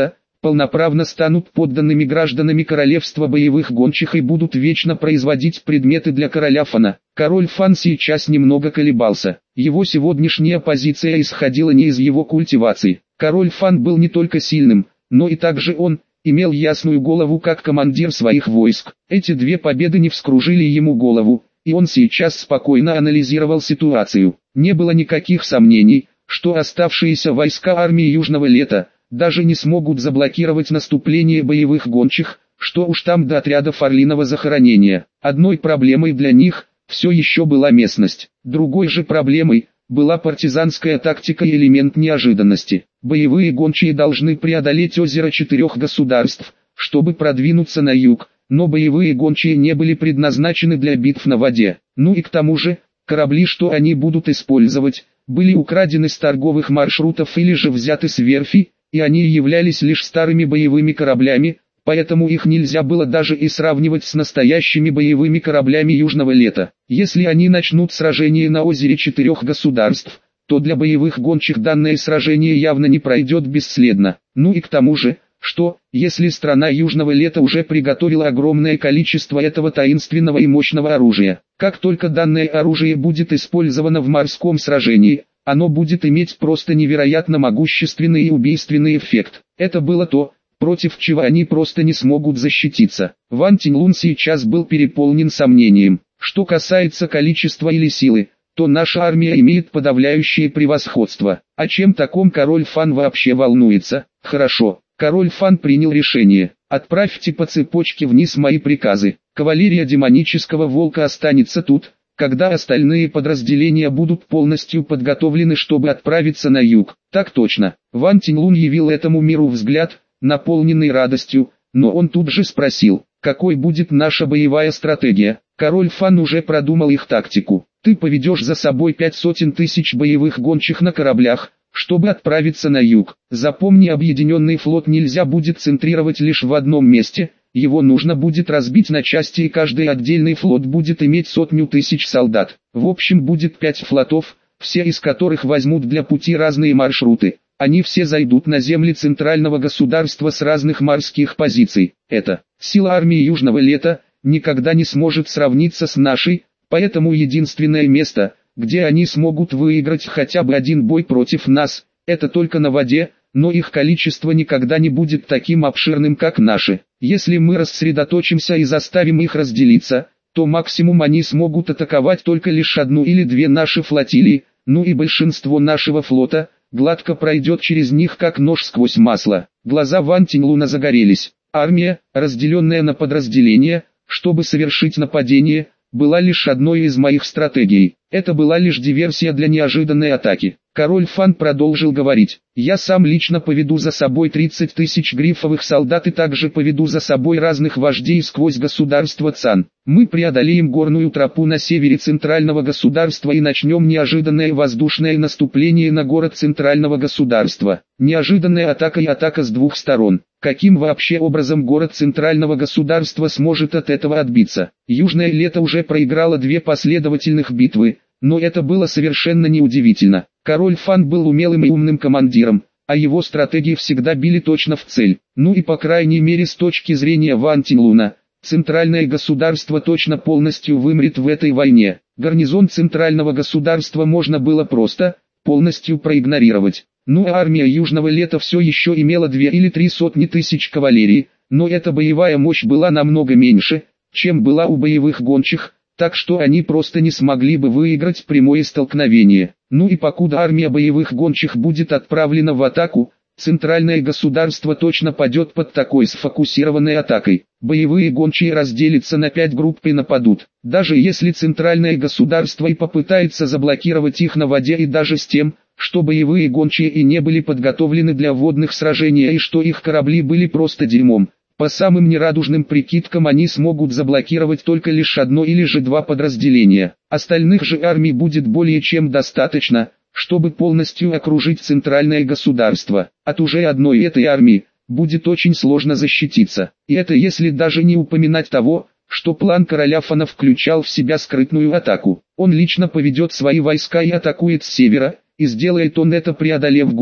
Speaker 1: полноправно станут подданными гражданами королевства боевых гончих и будут вечно производить предметы для короля Фана. Король Фан сейчас немного колебался. Его сегодняшняя позиция исходила не из его культивации. Король Фан был не только сильным, но и также он имел ясную голову как командир своих войск. Эти две победы не вскружили ему голову, и он сейчас спокойно анализировал ситуацию. Не было никаких сомнений, что оставшиеся войска армии Южного Лета даже не смогут заблокировать наступление боевых гончих, что уж там до отрядов Орлиного захоронения. Одной проблемой для них все еще была местность. Другой же проблемой была партизанская тактика и элемент неожиданности. Боевые гончие должны преодолеть озеро 4 государств, чтобы продвинуться на юг, но боевые гончие не были предназначены для битв на воде. Ну и к тому же, корабли, что они будут использовать, были украдены с торговых маршрутов или же взяты с верфи, и они являлись лишь старыми боевыми кораблями, поэтому их нельзя было даже и сравнивать с настоящими боевыми кораблями Южного Лета. Если они начнут сражение на озере 4 государств, то для боевых гончих данное сражение явно не пройдет бесследно. Ну и к тому же, что, если страна Южного Лета уже приготовила огромное количество этого таинственного и мощного оружия, как только данное оружие будет использовано в морском сражении, оно будет иметь просто невероятно могущественный и убийственный эффект. Это было то, против чего они просто не смогут защититься. Ван Тиньлун сейчас был переполнен сомнением. Что касается количества или силы, то наша армия имеет подавляющее превосходство. О чем таком король Фан вообще волнуется? Хорошо, король Фан принял решение. Отправьте по цепочке вниз мои приказы. Кавалерия демонического волка останется тут, когда остальные подразделения будут полностью подготовлены, чтобы отправиться на юг. Так точно. Ван Тиньлун явил этому миру взгляд, наполненный радостью, но он тут же спросил, какой будет наша боевая стратегия. Король Фан уже продумал их тактику. Ты поведешь за собой 500 тысяч боевых гончих на кораблях, чтобы отправиться на юг. Запомни, объединенный флот нельзя будет центрировать лишь в одном месте, его нужно будет разбить на части, и каждый отдельный флот будет иметь 100 тысяч солдат. В общем будет 5 флотов, все из которых возьмут для пути разные маршруты. Они все зайдут на земли центрального государства с разных морских позиций. Это сила армии Южного Лета никогда не сможет сравниться с нашей, поэтому единственное место, где они смогут выиграть хотя бы один бой против нас, это только на воде, но их количество никогда не будет таким обширным, как наши. Если мы рассредоточимся и заставим их разделиться, то максимум они смогут атаковать только лишь одну или две наши флотилии, ну и большинство нашего флота гладко пройдет через них как нож сквозь масло. Глаза Ван Тиньлуна загорелись. Армия, разделенная на подразделения, чтобы совершить нападение, была лишь одной из моих стратегий. Это была лишь диверсия для неожиданной атаки. Король Фан продолжил говорить. Я сам лично поведу за собой 30 тысяч грифовых солдат и также поведу за собой разных вождей сквозь государство Цан. Мы преодолеем горную тропу на севере центрального государства и начнем неожиданное воздушное наступление на город центрального государства. Неожиданная атака и атака с двух сторон. Каким вообще образом город центрального государства сможет от этого отбиться? Южное Лето уже проиграло 2 последовательных битвы, но это было совершенно неудивительно. Король Фан был умелым и умным командиром, а его стратегии всегда били точно в цель. Ну и по крайней мере с точки зрения Ван Тиньлуна, центральное государство точно полностью вымрет в этой войне. Гарнизон центрального государства можно было просто, полностью проигнорировать. Ну а армия Южного Лета все еще имела 2 или 3 сотни тысяч кавалерии, но эта боевая мощь была намного меньше, чем была у боевых гончих, так что они просто не смогли бы выиграть прямое столкновение. Ну и покуда армия боевых гончих будет отправлена в атаку, центральное государство точно падет под такой сфокусированной атакой. Боевые гончие разделятся на 5 групп и нападут. Даже если центральное государство и попытается заблокировать их на воде, и даже с тем, что боевые гончие и не были подготовлены для водных сражений и что их корабли были просто дерьмом, по самым нерадужным прикидкам они смогут заблокировать только лишь одно или же 2 подразделения. Остальных же армий будет более чем достаточно, чтобы полностью окружить центральное государство. От уже одной этой армии будет очень сложно защититься. И это если даже не упоминать того, что план короля Фана включал в себя скрытную атаку. Он лично поведет свои войска и атакует с севера, и сделает он это преодолев горы,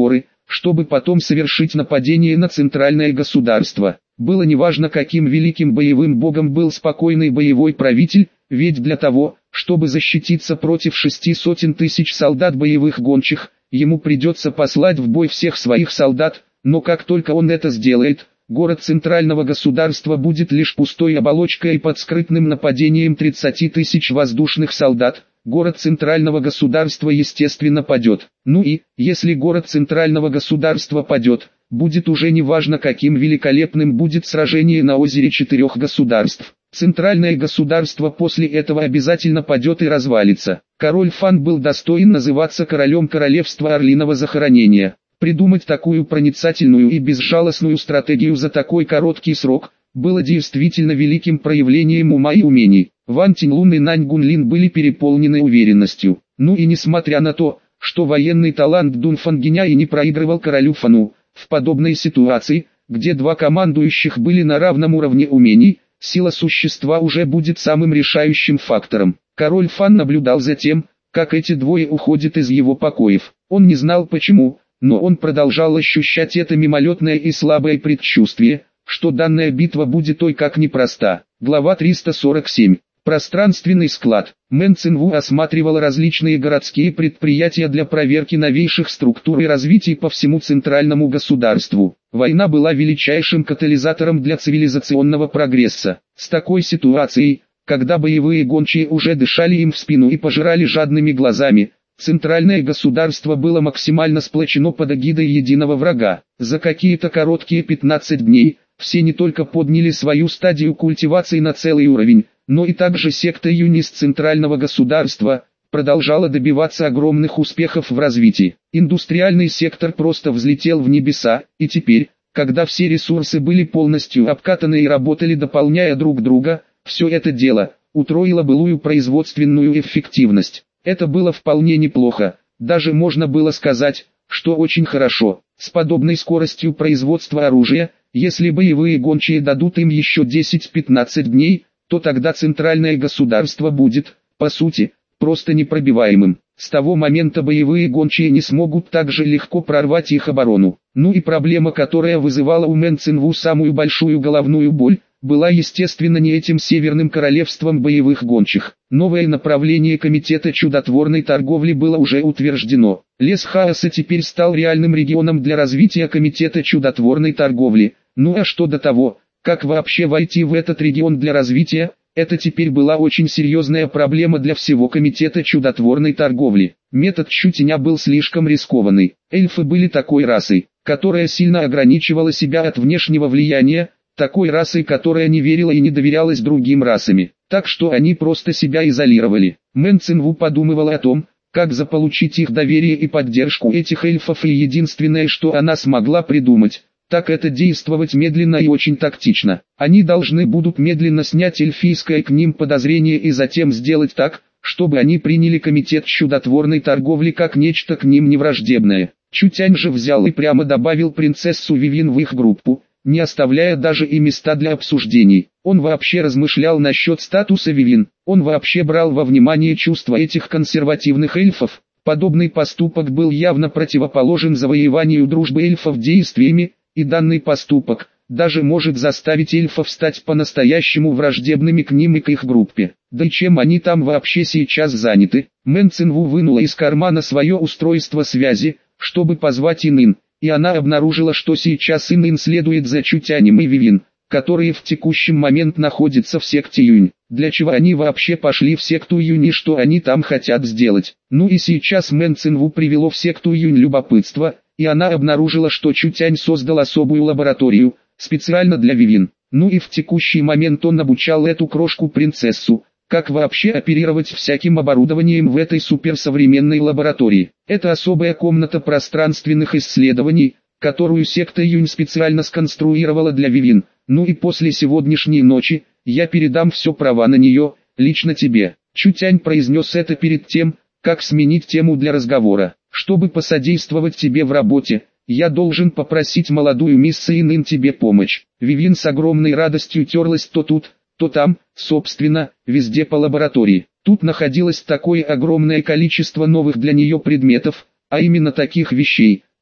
Speaker 1: чтобы потом совершить нападение на центральное государство. Было неважно, каким великим боевым богом был спокойный боевой правитель, ведь для того, чтобы защититься против 600 тысяч солдат боевых гончих, ему придется послать в бой всех своих солдат, но как только он это сделает, город центрального государства будет лишь пустой оболочкой и под скрытным нападением 30 тысяч воздушных солдат. Город центрального государства естественно падет. Ну и, если город центрального государства падет, будет уже не важно, каким великолепным будет сражение на озере четырех государств. Центральное государство после этого обязательно падет и развалится. Король Фан был достоин называться королем королевства Орлиного захоронения. Придумать такую проницательную и безжалостную стратегию за такой короткий срок было действительно великим проявлением ума и умений. Ван Тиньлун и Нань Гунлин были переполнены уверенностью. Ну и несмотря на то, что военный талант Дун Фангеня и не проигрывал королю Фану, в подобной ситуации, где два командующих были на равном уровне умений, сила существа уже будет самым решающим фактором. Король Фан наблюдал за тем, как эти двое уходят из его покоев. Он не знал почему, но он продолжал ощущать это мимолетное и слабое предчувствие, что данная битва будет ой как непроста. Глава 347. Пространственный склад. Мэн Цинву осматривал различные городские предприятия для проверки новейших структур и развития по всему центральному государству. Война была величайшим катализатором для цивилизационного прогресса. С такой ситуацией, когда боевые гончие уже дышали им в спину и пожирали жадными глазами, центральное государство было максимально сплочено под эгидой единого врага. За какие-то короткие 15 дней, все не только подняли свою стадию культивации на целый уровень, но и также секта Юнис центрального государства продолжала добиваться огромных успехов в развитии. Индустриальный сектор просто взлетел в небеса, и теперь, когда все ресурсы были полностью обкатаны и работали дополняя друг друга, все это дело утроило былую производственную эффективность. Это было вполне неплохо, даже можно было сказать, что очень хорошо. С подобной скоростью производства оружия, если боевые гончие дадут им еще 10-15 дней, то тогда центральное государство будет, по сути, просто непробиваемым. С того момента боевые гончие не смогут так же легко прорвать их оборону. Ну и проблема, которая вызывала у Мэн Цинву самую большую головную боль, была естественно не этим северным королевством боевых гончих. Новое направление комитета чудотворной торговли было уже утверждено. Лес Хаоса теперь стал реальным регионом для развития комитета чудотворной торговли. Ну а что до того, как вообще войти в этот регион для развития, это теперь была очень серьезная проблема для всего комитета чудотворной торговли. Метод Чутеня был слишком рискованный. Эльфы были такой расой, которая сильно ограничивала себя от внешнего влияния, такой расой, которая не верила и не доверялась другим расами. Так что они просто себя изолировали. Мэн Цинву подумывала о том, как заполучить их доверие и поддержку этих эльфов, и единственное, что она смогла придумать, так это действовать медленно и очень тактично. Они должны будут медленно снять эльфийское к ним подозрение и затем сделать так, чтобы они приняли комитет чудотворной торговли как нечто к ним невраждебное. Чутянь же взял и прямо добавил принцессу Вивин в их группу, не оставляя даже и места для обсуждений. Он вообще размышлял насчет статуса Вивин, он вообще брал во внимание чувства этих консервативных эльфов. Подобный поступок был явно противоположен завоеванию дружбы эльфов действиями, и данный поступок даже может заставить эльфов стать по-настоящему враждебными к ним и к их группе. Да и чем они там вообще сейчас заняты? Мэн Цинву вынула из кармана свое устройство связи, чтобы позвать Инын, и она обнаружила, что сейчас Инын следует за Чутянем и Вивин, которые в текущий момент находятся в секте Юнь. Для чего они вообще пошли в секту Юнь и что они там хотят сделать? Ну и сейчас Мэн Цинву привело в секту Юнь любопытство, и она обнаружила, что Чутянь создал особую лабораторию, специально для Вивин. Ну и в текущий момент он обучал эту крошку-принцессу, как вообще оперировать всяким оборудованием в этой суперсовременной лаборатории. Это особая комната пространственных исследований, которую секта Юнь специально сконструировала для Вивин. Ну и после сегодняшней ночи, я передам все права на нее, лично тебе. Чутянь произнес это перед тем, как сменить тему для разговора. Чтобы посодействовать тебе в работе, я должен попросить молодую мисс Инын тебе помочь. Вивин с огромной радостью терлась то тут, то там, собственно, везде по лаборатории. Тут находилось такое огромное количество новых для нее предметов, а именно таких вещей,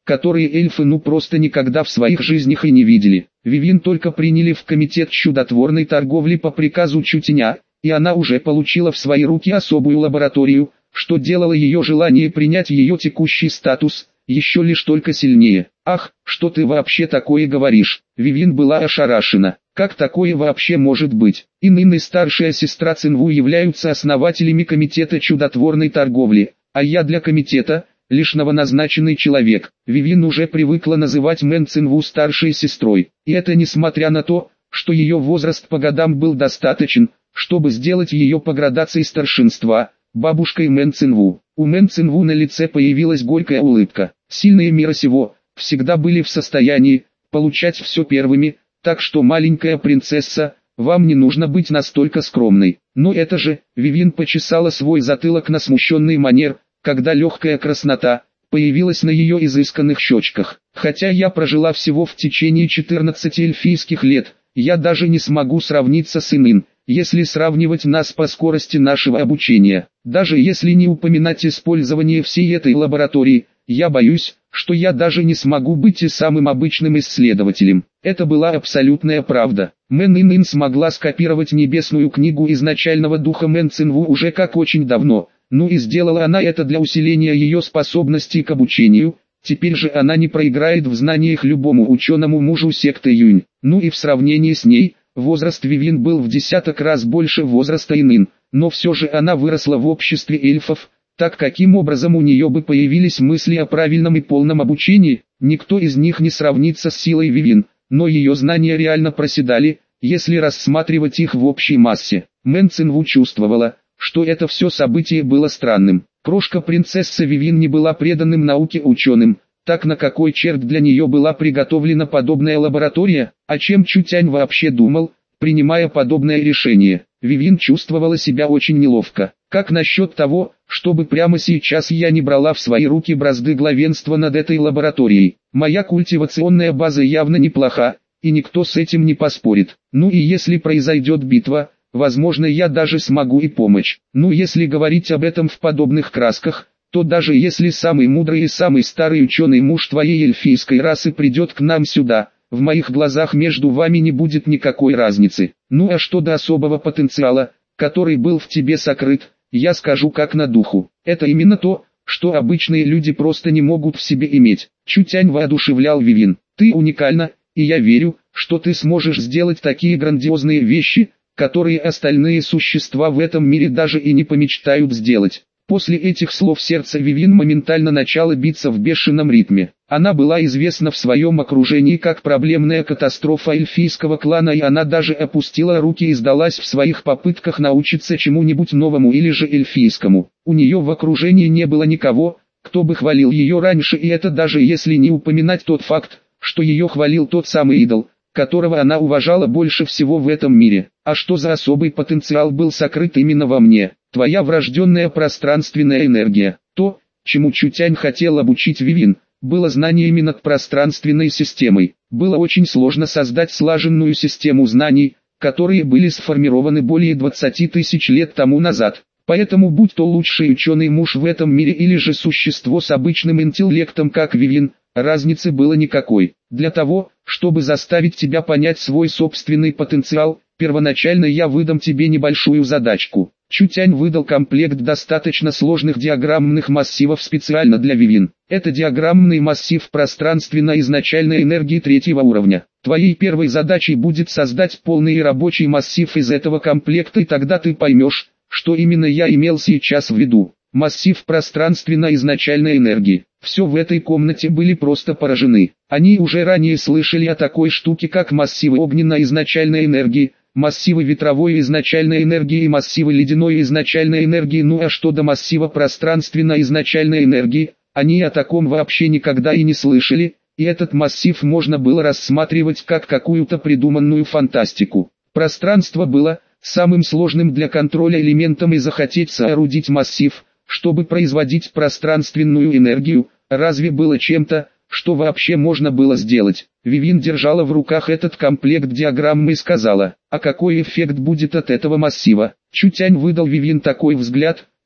Speaker 1: которые эльфы просто никогда в своих жизнях и не видели. Вивин только приняли в комитет чудотворной торговли по приказу Чутеня, и она уже получила в свои руки особую лабораторию, что делало ее желание принять ее текущий статус еще лишь только сильнее. «Ах, что ты вообще такое говоришь?» Вивин была ошарашена. «Как такое вообще может быть?» Инын и старшая сестра Цинву являются основателями комитета чудотворной торговли, а я для комитета лишь новоназначенный человек. Вивин уже привыкла называть Мэн Цинву старшей сестрой, и это несмотря на то, что ее возраст по годам был достаточен, чтобы сделать ее по градации старшинства бабушкой Мэн Цинву. У Мэн Цинву на лице появилась горькая улыбка. Сильные мира сего всегда были в состоянии получать все первыми, так что, маленькая принцесса, вам не нужно быть настолько скромной. Но это же, Вивин почесала свой затылок на смущенный манер, когда легкая краснота появилась на ее изысканных щечках. Хотя я прожила всего в течение 14 эльфийских лет, я даже не смогу сравниться с Инын, если сравнивать нас по скорости нашего обучения. Даже если не упоминать использование всей этой лаборатории, я боюсь, что я даже не смогу быть и самым обычным исследователем. Это была абсолютная правда. Мэн Инын смогла скопировать небесную книгу изначального духа Мэн Цинву уже как очень давно, и сделала она это для усиления ее способностей к обучению. Теперь же она не проиграет в знаниях любому ученому мужу секты Юнь. И в сравнении с ней, возраст Вивин был в 10 раз больше возраста Инын, но все же она выросла в обществе эльфов. Так каким образом у нее бы появились мысли о правильном и полном обучении? Никто из них не сравнится с силой Вивин, но ее знания реально проседали, если рассматривать их в общей массе. Мэн Цинву чувствовала, что это все событие было странным. Крошка-принцесса Вивин не была преданным науке ученым. Так на какой черт для нее была приготовлена подобная лаборатория? О чем Чутянь вообще думал, принимая подобное решение? Вивин чувствовала себя очень неловко. Как насчет того, чтобы прямо сейчас я не брала в свои руки бразды главенства над этой лабораторией? Моя культивационная база явно неплоха, и никто с этим не поспорит. И если произойдет битва, возможно, я даже смогу и помочь. Если говорить об этом в подобных красках, то даже если самый мудрый и самый старый ученый муж твоей эльфийской расы придет к нам сюда, в моих глазах между вами не будет никакой разницы. А что до особого потенциала, который был в тебе сокрыт, я скажу как на духу. Это именно то, что обычные люди просто не могут в себе иметь. Чутянь воодушевлял Вивин. Ты уникальна, и я верю, что ты сможешь сделать такие грандиозные вещи, которые остальные существа в этом мире даже и не помечтают сделать. После этих слов сердце Вивин моментально начало биться в бешеном ритме. Она была известна в своем окружении как проблемная катастрофа эльфийского клана, и она даже опустила руки и сдалась в своих попытках научиться чему-нибудь новому или же эльфийскому. У нее в окружении не было никого, кто бы хвалил ее раньше, и это даже если не упоминать тот факт, что ее хвалил тот самый идол, которого она уважала больше всего в этом мире. А что за особый потенциал был сокрыт именно во мне? Твоя врожденная пространственная энергия. То, чему Чутянь хотел обучить Вивин, было знаниями над пространственной системой. Было очень сложно создать слаженную систему знаний, которые были сформированы более 20 тысяч лет тому назад. Поэтому будь то лучший ученый муж в этом мире или же существо с обычным интеллектом как Вивин, разницы было никакой. Для того, чтобы заставить тебя понять свой собственный потенциал, первоначально я выдам тебе небольшую задачку. Чутянь выдал комплект достаточно сложных диаграммных массивов специально для Вивин. Это диаграммный массив пространственно-изначальной энергии 3-го уровня. Твоей первой задачей будет создать полный и рабочий массив из этого комплекта, и тогда ты поймешь, что именно я имел сейчас в виду. Массив пространственно-изначальной энергии. Все в этой комнате были просто поражены. Они уже ранее слышали о такой штуке, как массивы огненно-изначальной энергии, массивы ветровой изначальной энергии и массивы ледяной изначальной энергии. А что до массива пространственно-изначальной энергии, они о таком вообще никогда и не слышали, и этот массив можно было рассматривать как какую-то придуманную фантастику. Пространство было самым сложным для контроля элементом, и захотеть соорудить массив, чтобы производить пространственную энергию, разве было чем-то, что вообще можно было сделать? Вивин держала в руках этот комплект диаграммы и сказала: а какой эффект будет от этого массива? Чутянь выдал Вивин такой взгляд,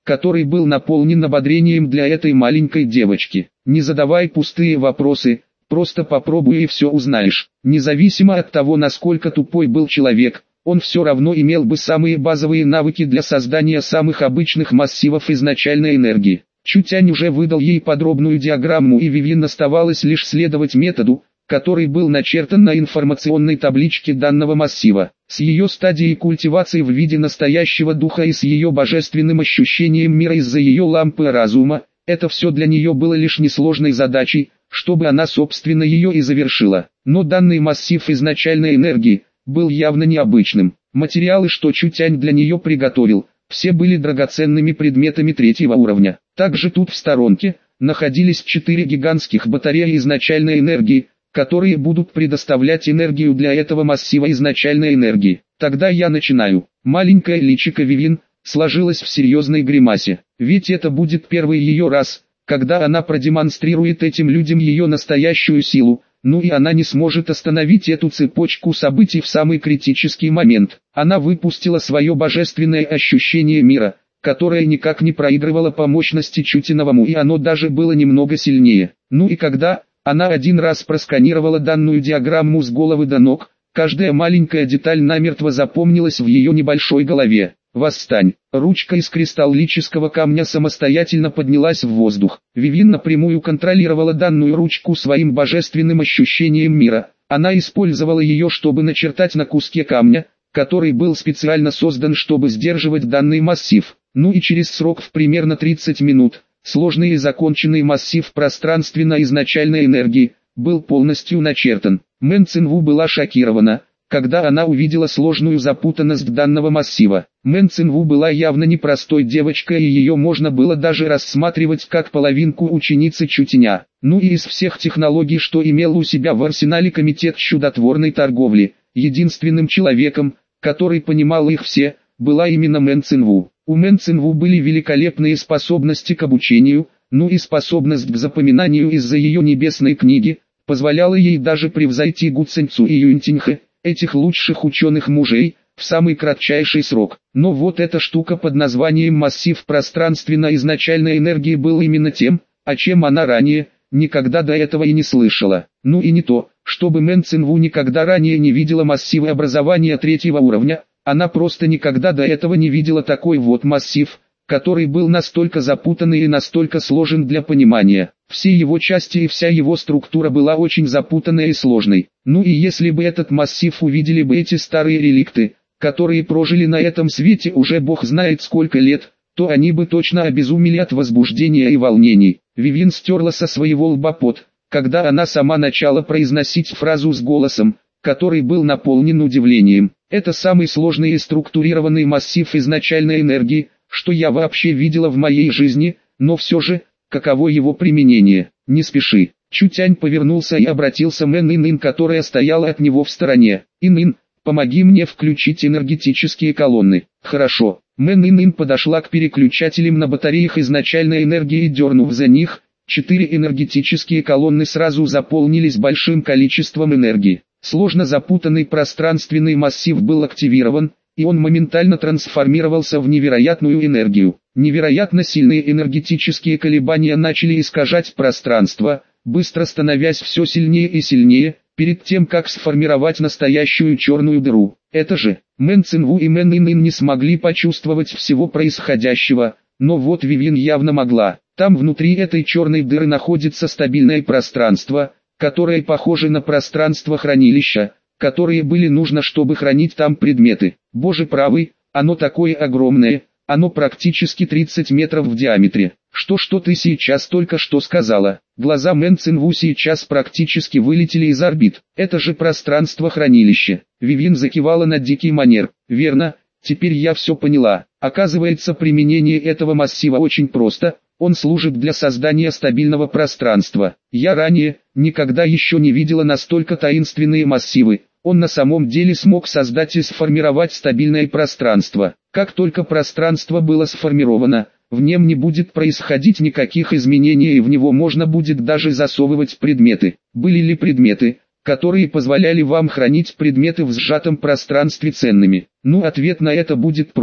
Speaker 1: который был наполнен ободрением для этой маленькой девочки. Не задавай пустые вопросы, просто попробуй и все узнаешь. Независимо от того, насколько тупой был человек, он все равно имел бы самые базовые навыки для создания самых обычных массивов изначальной энергии. Чутянь уже выдал ей подробную диаграмму, и Вивин оставалось лишь следовать методу, который был начертан на информационной табличке данного массива. С ее стадией культивации в виде настоящего духа и с ее божественным ощущением мира из-за ее лампы разума, это все для нее было лишь несложной задачей, чтобы она собственно ее и завершила. Но данный массив изначальной энергии был явно необычным. Материалы, что Чутянь для нее приготовил, все были драгоценными предметами третьего уровня. Также тут в сторонке находились 4 гигантских батареи изначальной энергии, которые будут предоставлять энергию для этого массива изначальной энергии. Тогда я начинаю. Маленькое личико Вивин сложилось в серьезной гримасе. Ведь это будет первый ее раз, когда она продемонстрирует этим людям ее настоящую силу. Ну и она не сможет остановить эту цепочку событий в самый критический момент. Она выпустила свое божественное ощущение мира, которое никак не проигрывало по мощности Чутиновому, и оно даже было немного сильнее. Ну и когда она один раз просканировала данную диаграмму с головы до ног, каждая маленькая деталь намертво запомнилась в ее небольшой голове. «Восстань!» Ручка из кристаллического камня самостоятельно поднялась в воздух. Вивин напрямую контролировала данную ручку своим божественным ощущением мира. Она использовала ее, чтобы начертать на куске камня, который был специально создан, чтобы сдерживать данный массив. Ну и через срок в примерно 30 минут, сложный и законченный массив пространственно-изначальной энергии был полностью начертан. Мэн Цинву была шокирована, когда она увидела сложную запутанность данного массива. Мэн Цинву была явно непростой девочкой, и ее можно было даже рассматривать как половинку ученицы Чутяня. Ну и из всех технологий, что имел у себя в арсенале комитет чудотворной торговли, единственным человеком, который понимал их все, была именно Мэн Цинву. У Мэн Цинву были великолепные способности к обучению, ну и способность к запоминанию из-за ее небесной книги, позволяла ей даже превзойти Гу Циньцу и Юньтиньхэ, этих лучших ученых мужей, в самый кратчайший срок. Но вот эта штука под названием массив пространственно-изначальной энергии был именно тем, о чем она ранее никогда до этого и не слышала. Ну и не то, чтобы Мэн Цинву никогда ранее не видела массивы образования третьего уровня, она просто никогда до этого не видела такой вот массив, который был настолько запутанный и настолько сложен для понимания. Все его части и вся его структура была очень запутанной и сложной. Ну и если бы этот массив увидели бы эти старые реликты, которые прожили на этом свете уже бог знает сколько лет, то они бы точно обезумели от возбуждения и волнений. Вивин стерла со своего лба пот, когда она сама начала произносить фразу с голосом, который был наполнен удивлением. Это самый сложный и структурированный массив изначальной энергии, что я вообще видела в моей жизни, но все же, каково его применение? Не спеши. Чутянь повернулся и обратился Мэн Ин-Ин, которая стояла от него в стороне. Ин-Ин, помоги мне включить энергетические колонны. Хорошо. Мэн Ин-Ин подошла к переключателям на батареях изначальной энергии и, дернув за них, 4 энергетические колонны сразу заполнились большим количеством энергии. Сложно запутанный пространственный массив был активирован, и он моментально трансформировался в невероятную энергию. Невероятно сильные энергетические колебания начали искажать пространство, быстро становясь все сильнее и сильнее, перед тем как сформировать настоящую черную дыру. Это же, Мэн Цинву и Мэн Ин-Ин не смогли почувствовать всего происходящего, но вот Вивин явно могла. Там внутри этой черной дыры находится стабильное пространство, которое похоже на пространство хранилища, которые были нужно, чтобы хранить там предметы. Боже правый, оно такое огромное, оно практически 30 метров в диаметре. Что ты сейчас только что сказала? Глаза Мэн Цинву сейчас практически вылетели из орбит. Это же пространство хранилища. Вивин закивала на дикий манер. Верно, теперь я все поняла. Оказывается, применение этого массива очень просто. Он служит для создания стабильного пространства. Я ранее никогда еще не видела настолько таинственные массивы. Он на самом деле смог создать и сформировать стабильное пространство. Как только пространство было сформировано, в нем не будет происходить никаких изменений, и в него можно будет даже засовывать предметы. Были ли предметы, которые позволяли вам хранить предметы в сжатом пространстве ценными? Ну, ответ на это будет прост.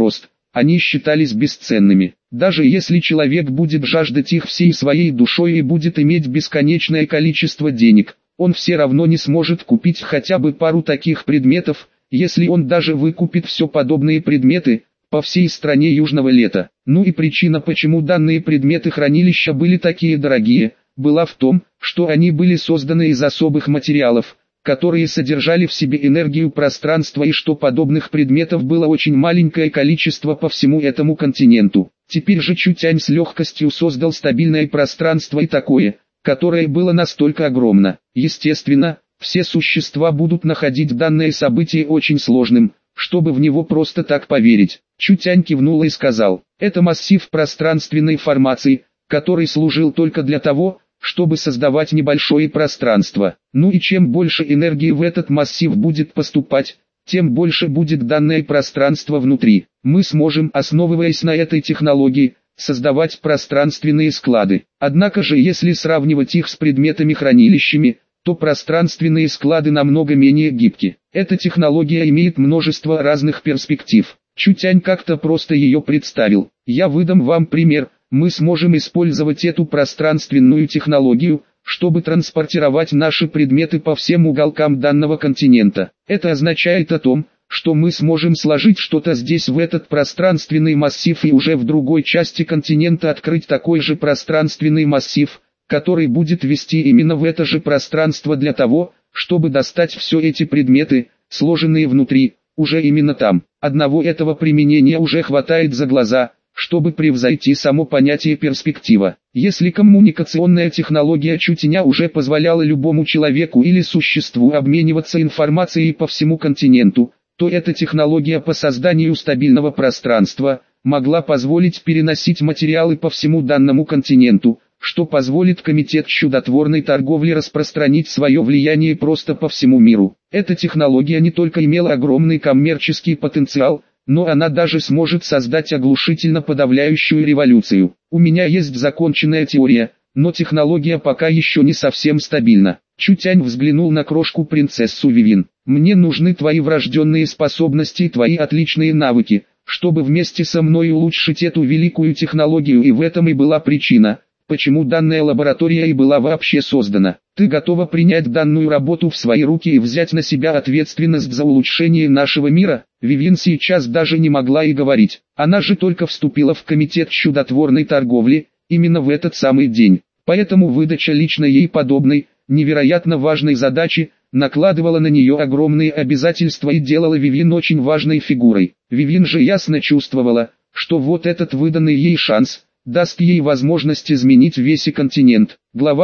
Speaker 1: они считались бесценными. Даже если человек будет жаждать их всей своей душой и будет иметь бесконечное количество денег, он все равно не сможет купить хотя бы пару таких предметов, если он даже выкупит все подобные предметы по всей стране Южного Лета. Ну и причина, почему данные предметы хранилища были такие дорогие, была в том, что они были созданы из особых материалов, которые содержали в себе энергию пространства, и что подобных предметов было очень маленькое количество по всему этому континенту. Теперь же Чутянь с легкостью создал стабильное пространство и такое, которое было настолько огромно. Естественно, все существа будут находить данное событие очень сложным, чтобы в него просто так поверить. Чутянь кивнул и сказал: это массив пространственной формации, который служил только для того, чтобы создавать небольшое пространство. Ну и чем больше энергии в этот массив будет поступать, тем больше будет данное пространство внутри. Мы сможем, основываясь на этой технологии, создавать пространственные склады. Однако же, если сравнивать их с предметами-хранилищами, то пространственные склады намного менее гибки. Эта технология имеет множество разных перспектив. Чутянь как-то просто ее представил. Я выдам вам пример. Мы сможем использовать эту пространственную технологию, чтобы транспортировать наши предметы по всем уголкам данного континента. Это означает о том, что мы сможем сложить что-то здесь в этот пространственный массив и уже в другой части континента открыть такой же пространственный массив, который будет вести именно в это же пространство для того, чтобы достать все эти предметы, сложенные внутри, уже именно там. Одного этого применения уже хватает за глаза, чтобы превзойти само понятие перспектива. Если коммуникационная технология Чутяня уже позволяла любому человеку или существу обмениваться информацией по всему континенту, то эта технология по созданию стабильного пространства могла позволить переносить материалы по всему данному континенту, что позволит Комитет чудотворной торговли распространить свое влияние просто по всему миру. Эта технология не только имела огромный коммерческий потенциал, но она даже сможет создать оглушительно подавляющую революцию. У меня есть законченная теория, но технология пока еще не совсем стабильна. Чутянь взглянул на крошку-принцессу Вивин. Мне нужны твои врожденные способности и твои отличные навыки, чтобы вместе со мной улучшить эту великую технологию, и в этом и была причина, почему данная лаборатория и была вообще создана. Ты готова принять данную работу в свои руки и взять на себя ответственность за улучшение нашего мира? Вивин сейчас даже не могла и говорить. Она же только вступила в Комитет чудотворной торговли, именно в этот самый день. Поэтому выдача лично ей подобной, невероятно важной задачи, накладывала на нее огромные обязательства и делала Вивин очень важной фигурой. Вивин же ясно чувствовала, что вот этот выданный ей шанс даст ей возможность изменить весь континент. Глава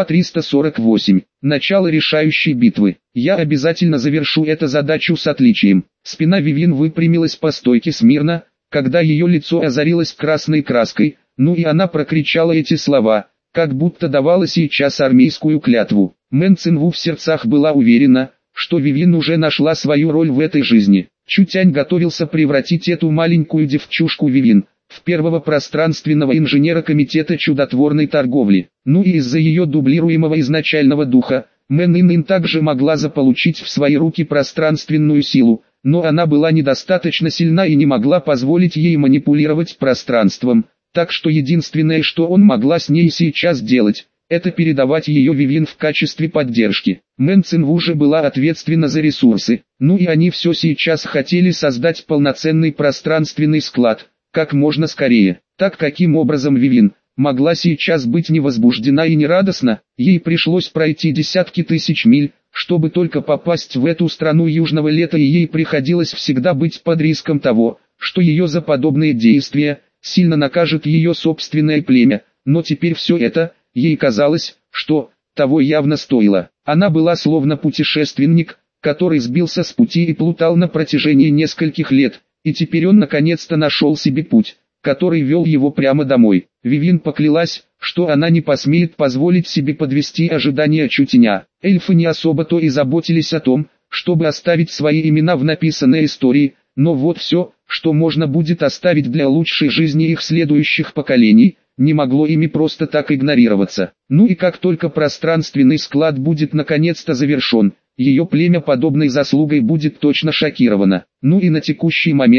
Speaker 1: 348. Начало решающей битвы. Я обязательно завершу эту задачу с отличием. Спина Вивин выпрямилась по стойке смирно, когда ее лицо озарилось красной краской, ну и она прокричала эти слова, как будто давала сейчас армейскую клятву. Мэн Цинву в сердцах была уверена, что Вивин уже нашла свою роль в этой жизни. Чутянь готовился превратить эту маленькую девчушку Вивин в первого пространственного инженера Комитета чудотворной торговли. Ну и из-за ее дублируемого изначального духа, Мэн Инин также могла заполучить в свои руки пространственную силу, но она была недостаточно сильна и не могла позволить ей манипулировать пространством, так что единственное, что он могла с ней сейчас делать, это передавать ее Вивин в качестве поддержки. Мэн Цинву же была ответственна за ресурсы, ну и они все сейчас хотели создать полноценный пространственный склад, как можно скорее. Так каким образом Вивин могла сейчас быть не возбуждена и не радостна? Ей пришлось пройти десятки тысяч миль, чтобы только попасть в эту страну Южного Лета, и ей приходилось всегда быть под риском того, что ее за подобные действия сильно накажет ее собственное племя. Но теперь все это, ей казалось, что того явно стоило. Она была словно путешественник, который сбился с пути и плутал на протяжении нескольких лет, и теперь он наконец-то нашел себе путь, который вел его прямо домой. Вивин поклялась, что она не посмеет позволить себе подвести ожидания Чутяня. Эльфы не особо-то и заботились о том, чтобы оставить свои имена в написанной истории, но вот все, что можно будет оставить для лучшей жизни их следующих поколений, не могло ими просто так игнорироваться. Ну и как только пространственный склад будет наконец-то завершен, ее племя подобной заслугой будет точно шокировано. Ну и на текущий момент,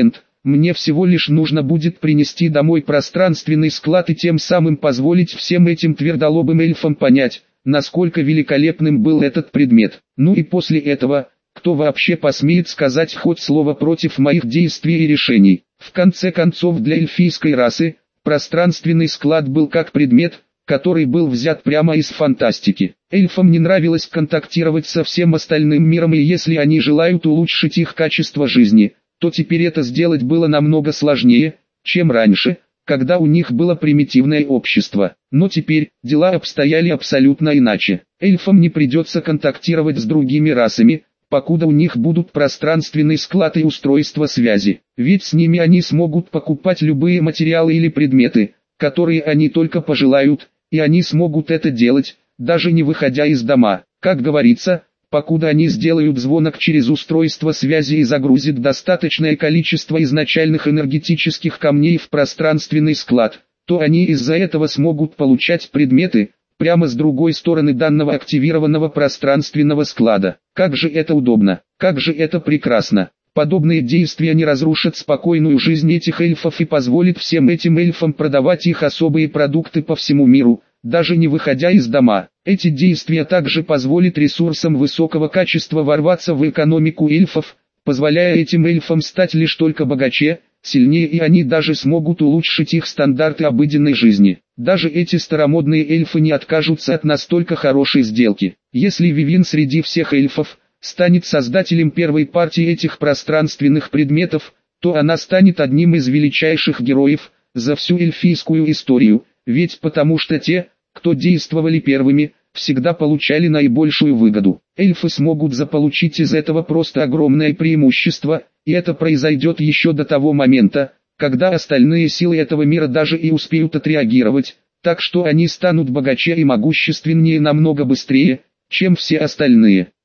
Speaker 1: Мне всего лишь нужно будет принести домой пространственный склад и тем самым позволить всем этим твердолобым эльфам понять, насколько великолепным был этот предмет. Ну и после этого, кто вообще посмеет сказать хоть слово против моих действий и решений? В конце концов, для эльфийской расы, пространственный склад был как предмет, который был взят прямо из фантастики. Эльфам не нравилось контактировать со всем остальным миром, и если они желают улучшить их качество жизни, то теперь это сделать было намного сложнее, чем раньше, когда у них было примитивное общество. Но теперь дела обстояли абсолютно иначе. Эльфам не придется контактировать с другими расами, покуда у них будут пространственный склад и устройство связи. Ведь с ними они смогут покупать любые материалы или предметы, которые они только пожелают, и они смогут это делать, даже не выходя из дома. Как говорится, покуда они сделают звонок через устройство связи и загрузят достаточное количество изначальных энергетических камней в пространственный склад, то они из-за этого смогут получать предметы прямо с другой стороны данного активированного пространственного склада. Как же это удобно, как же это прекрасно. Подобные действия не разрушат спокойную жизнь этих эльфов и позволят всем этим эльфам продавать их особые продукты по всему миру, даже не выходя из дома. Эти действия также позволят ресурсам высокого качества ворваться в экономику эльфов, позволяя этим эльфам стать лишь только богаче, сильнее, и они даже смогут улучшить их стандарты обыденной жизни. Даже эти старомодные эльфы не откажутся от настолько хорошей сделки. Если Вивин среди всех эльфов станет создателем первой партии этих пространственных предметов, то она станет одним из величайших героев за всю эльфийскую историю, ведь потому что те, кто действовали первыми, всегда получали наибольшую выгоду. Эльфы смогут заполучить из этого просто огромное преимущество, и это произойдет еще до того момента, когда остальные силы этого мира даже и успеют отреагировать, так что они станут богаче и могущественнее намного быстрее, чем все остальные.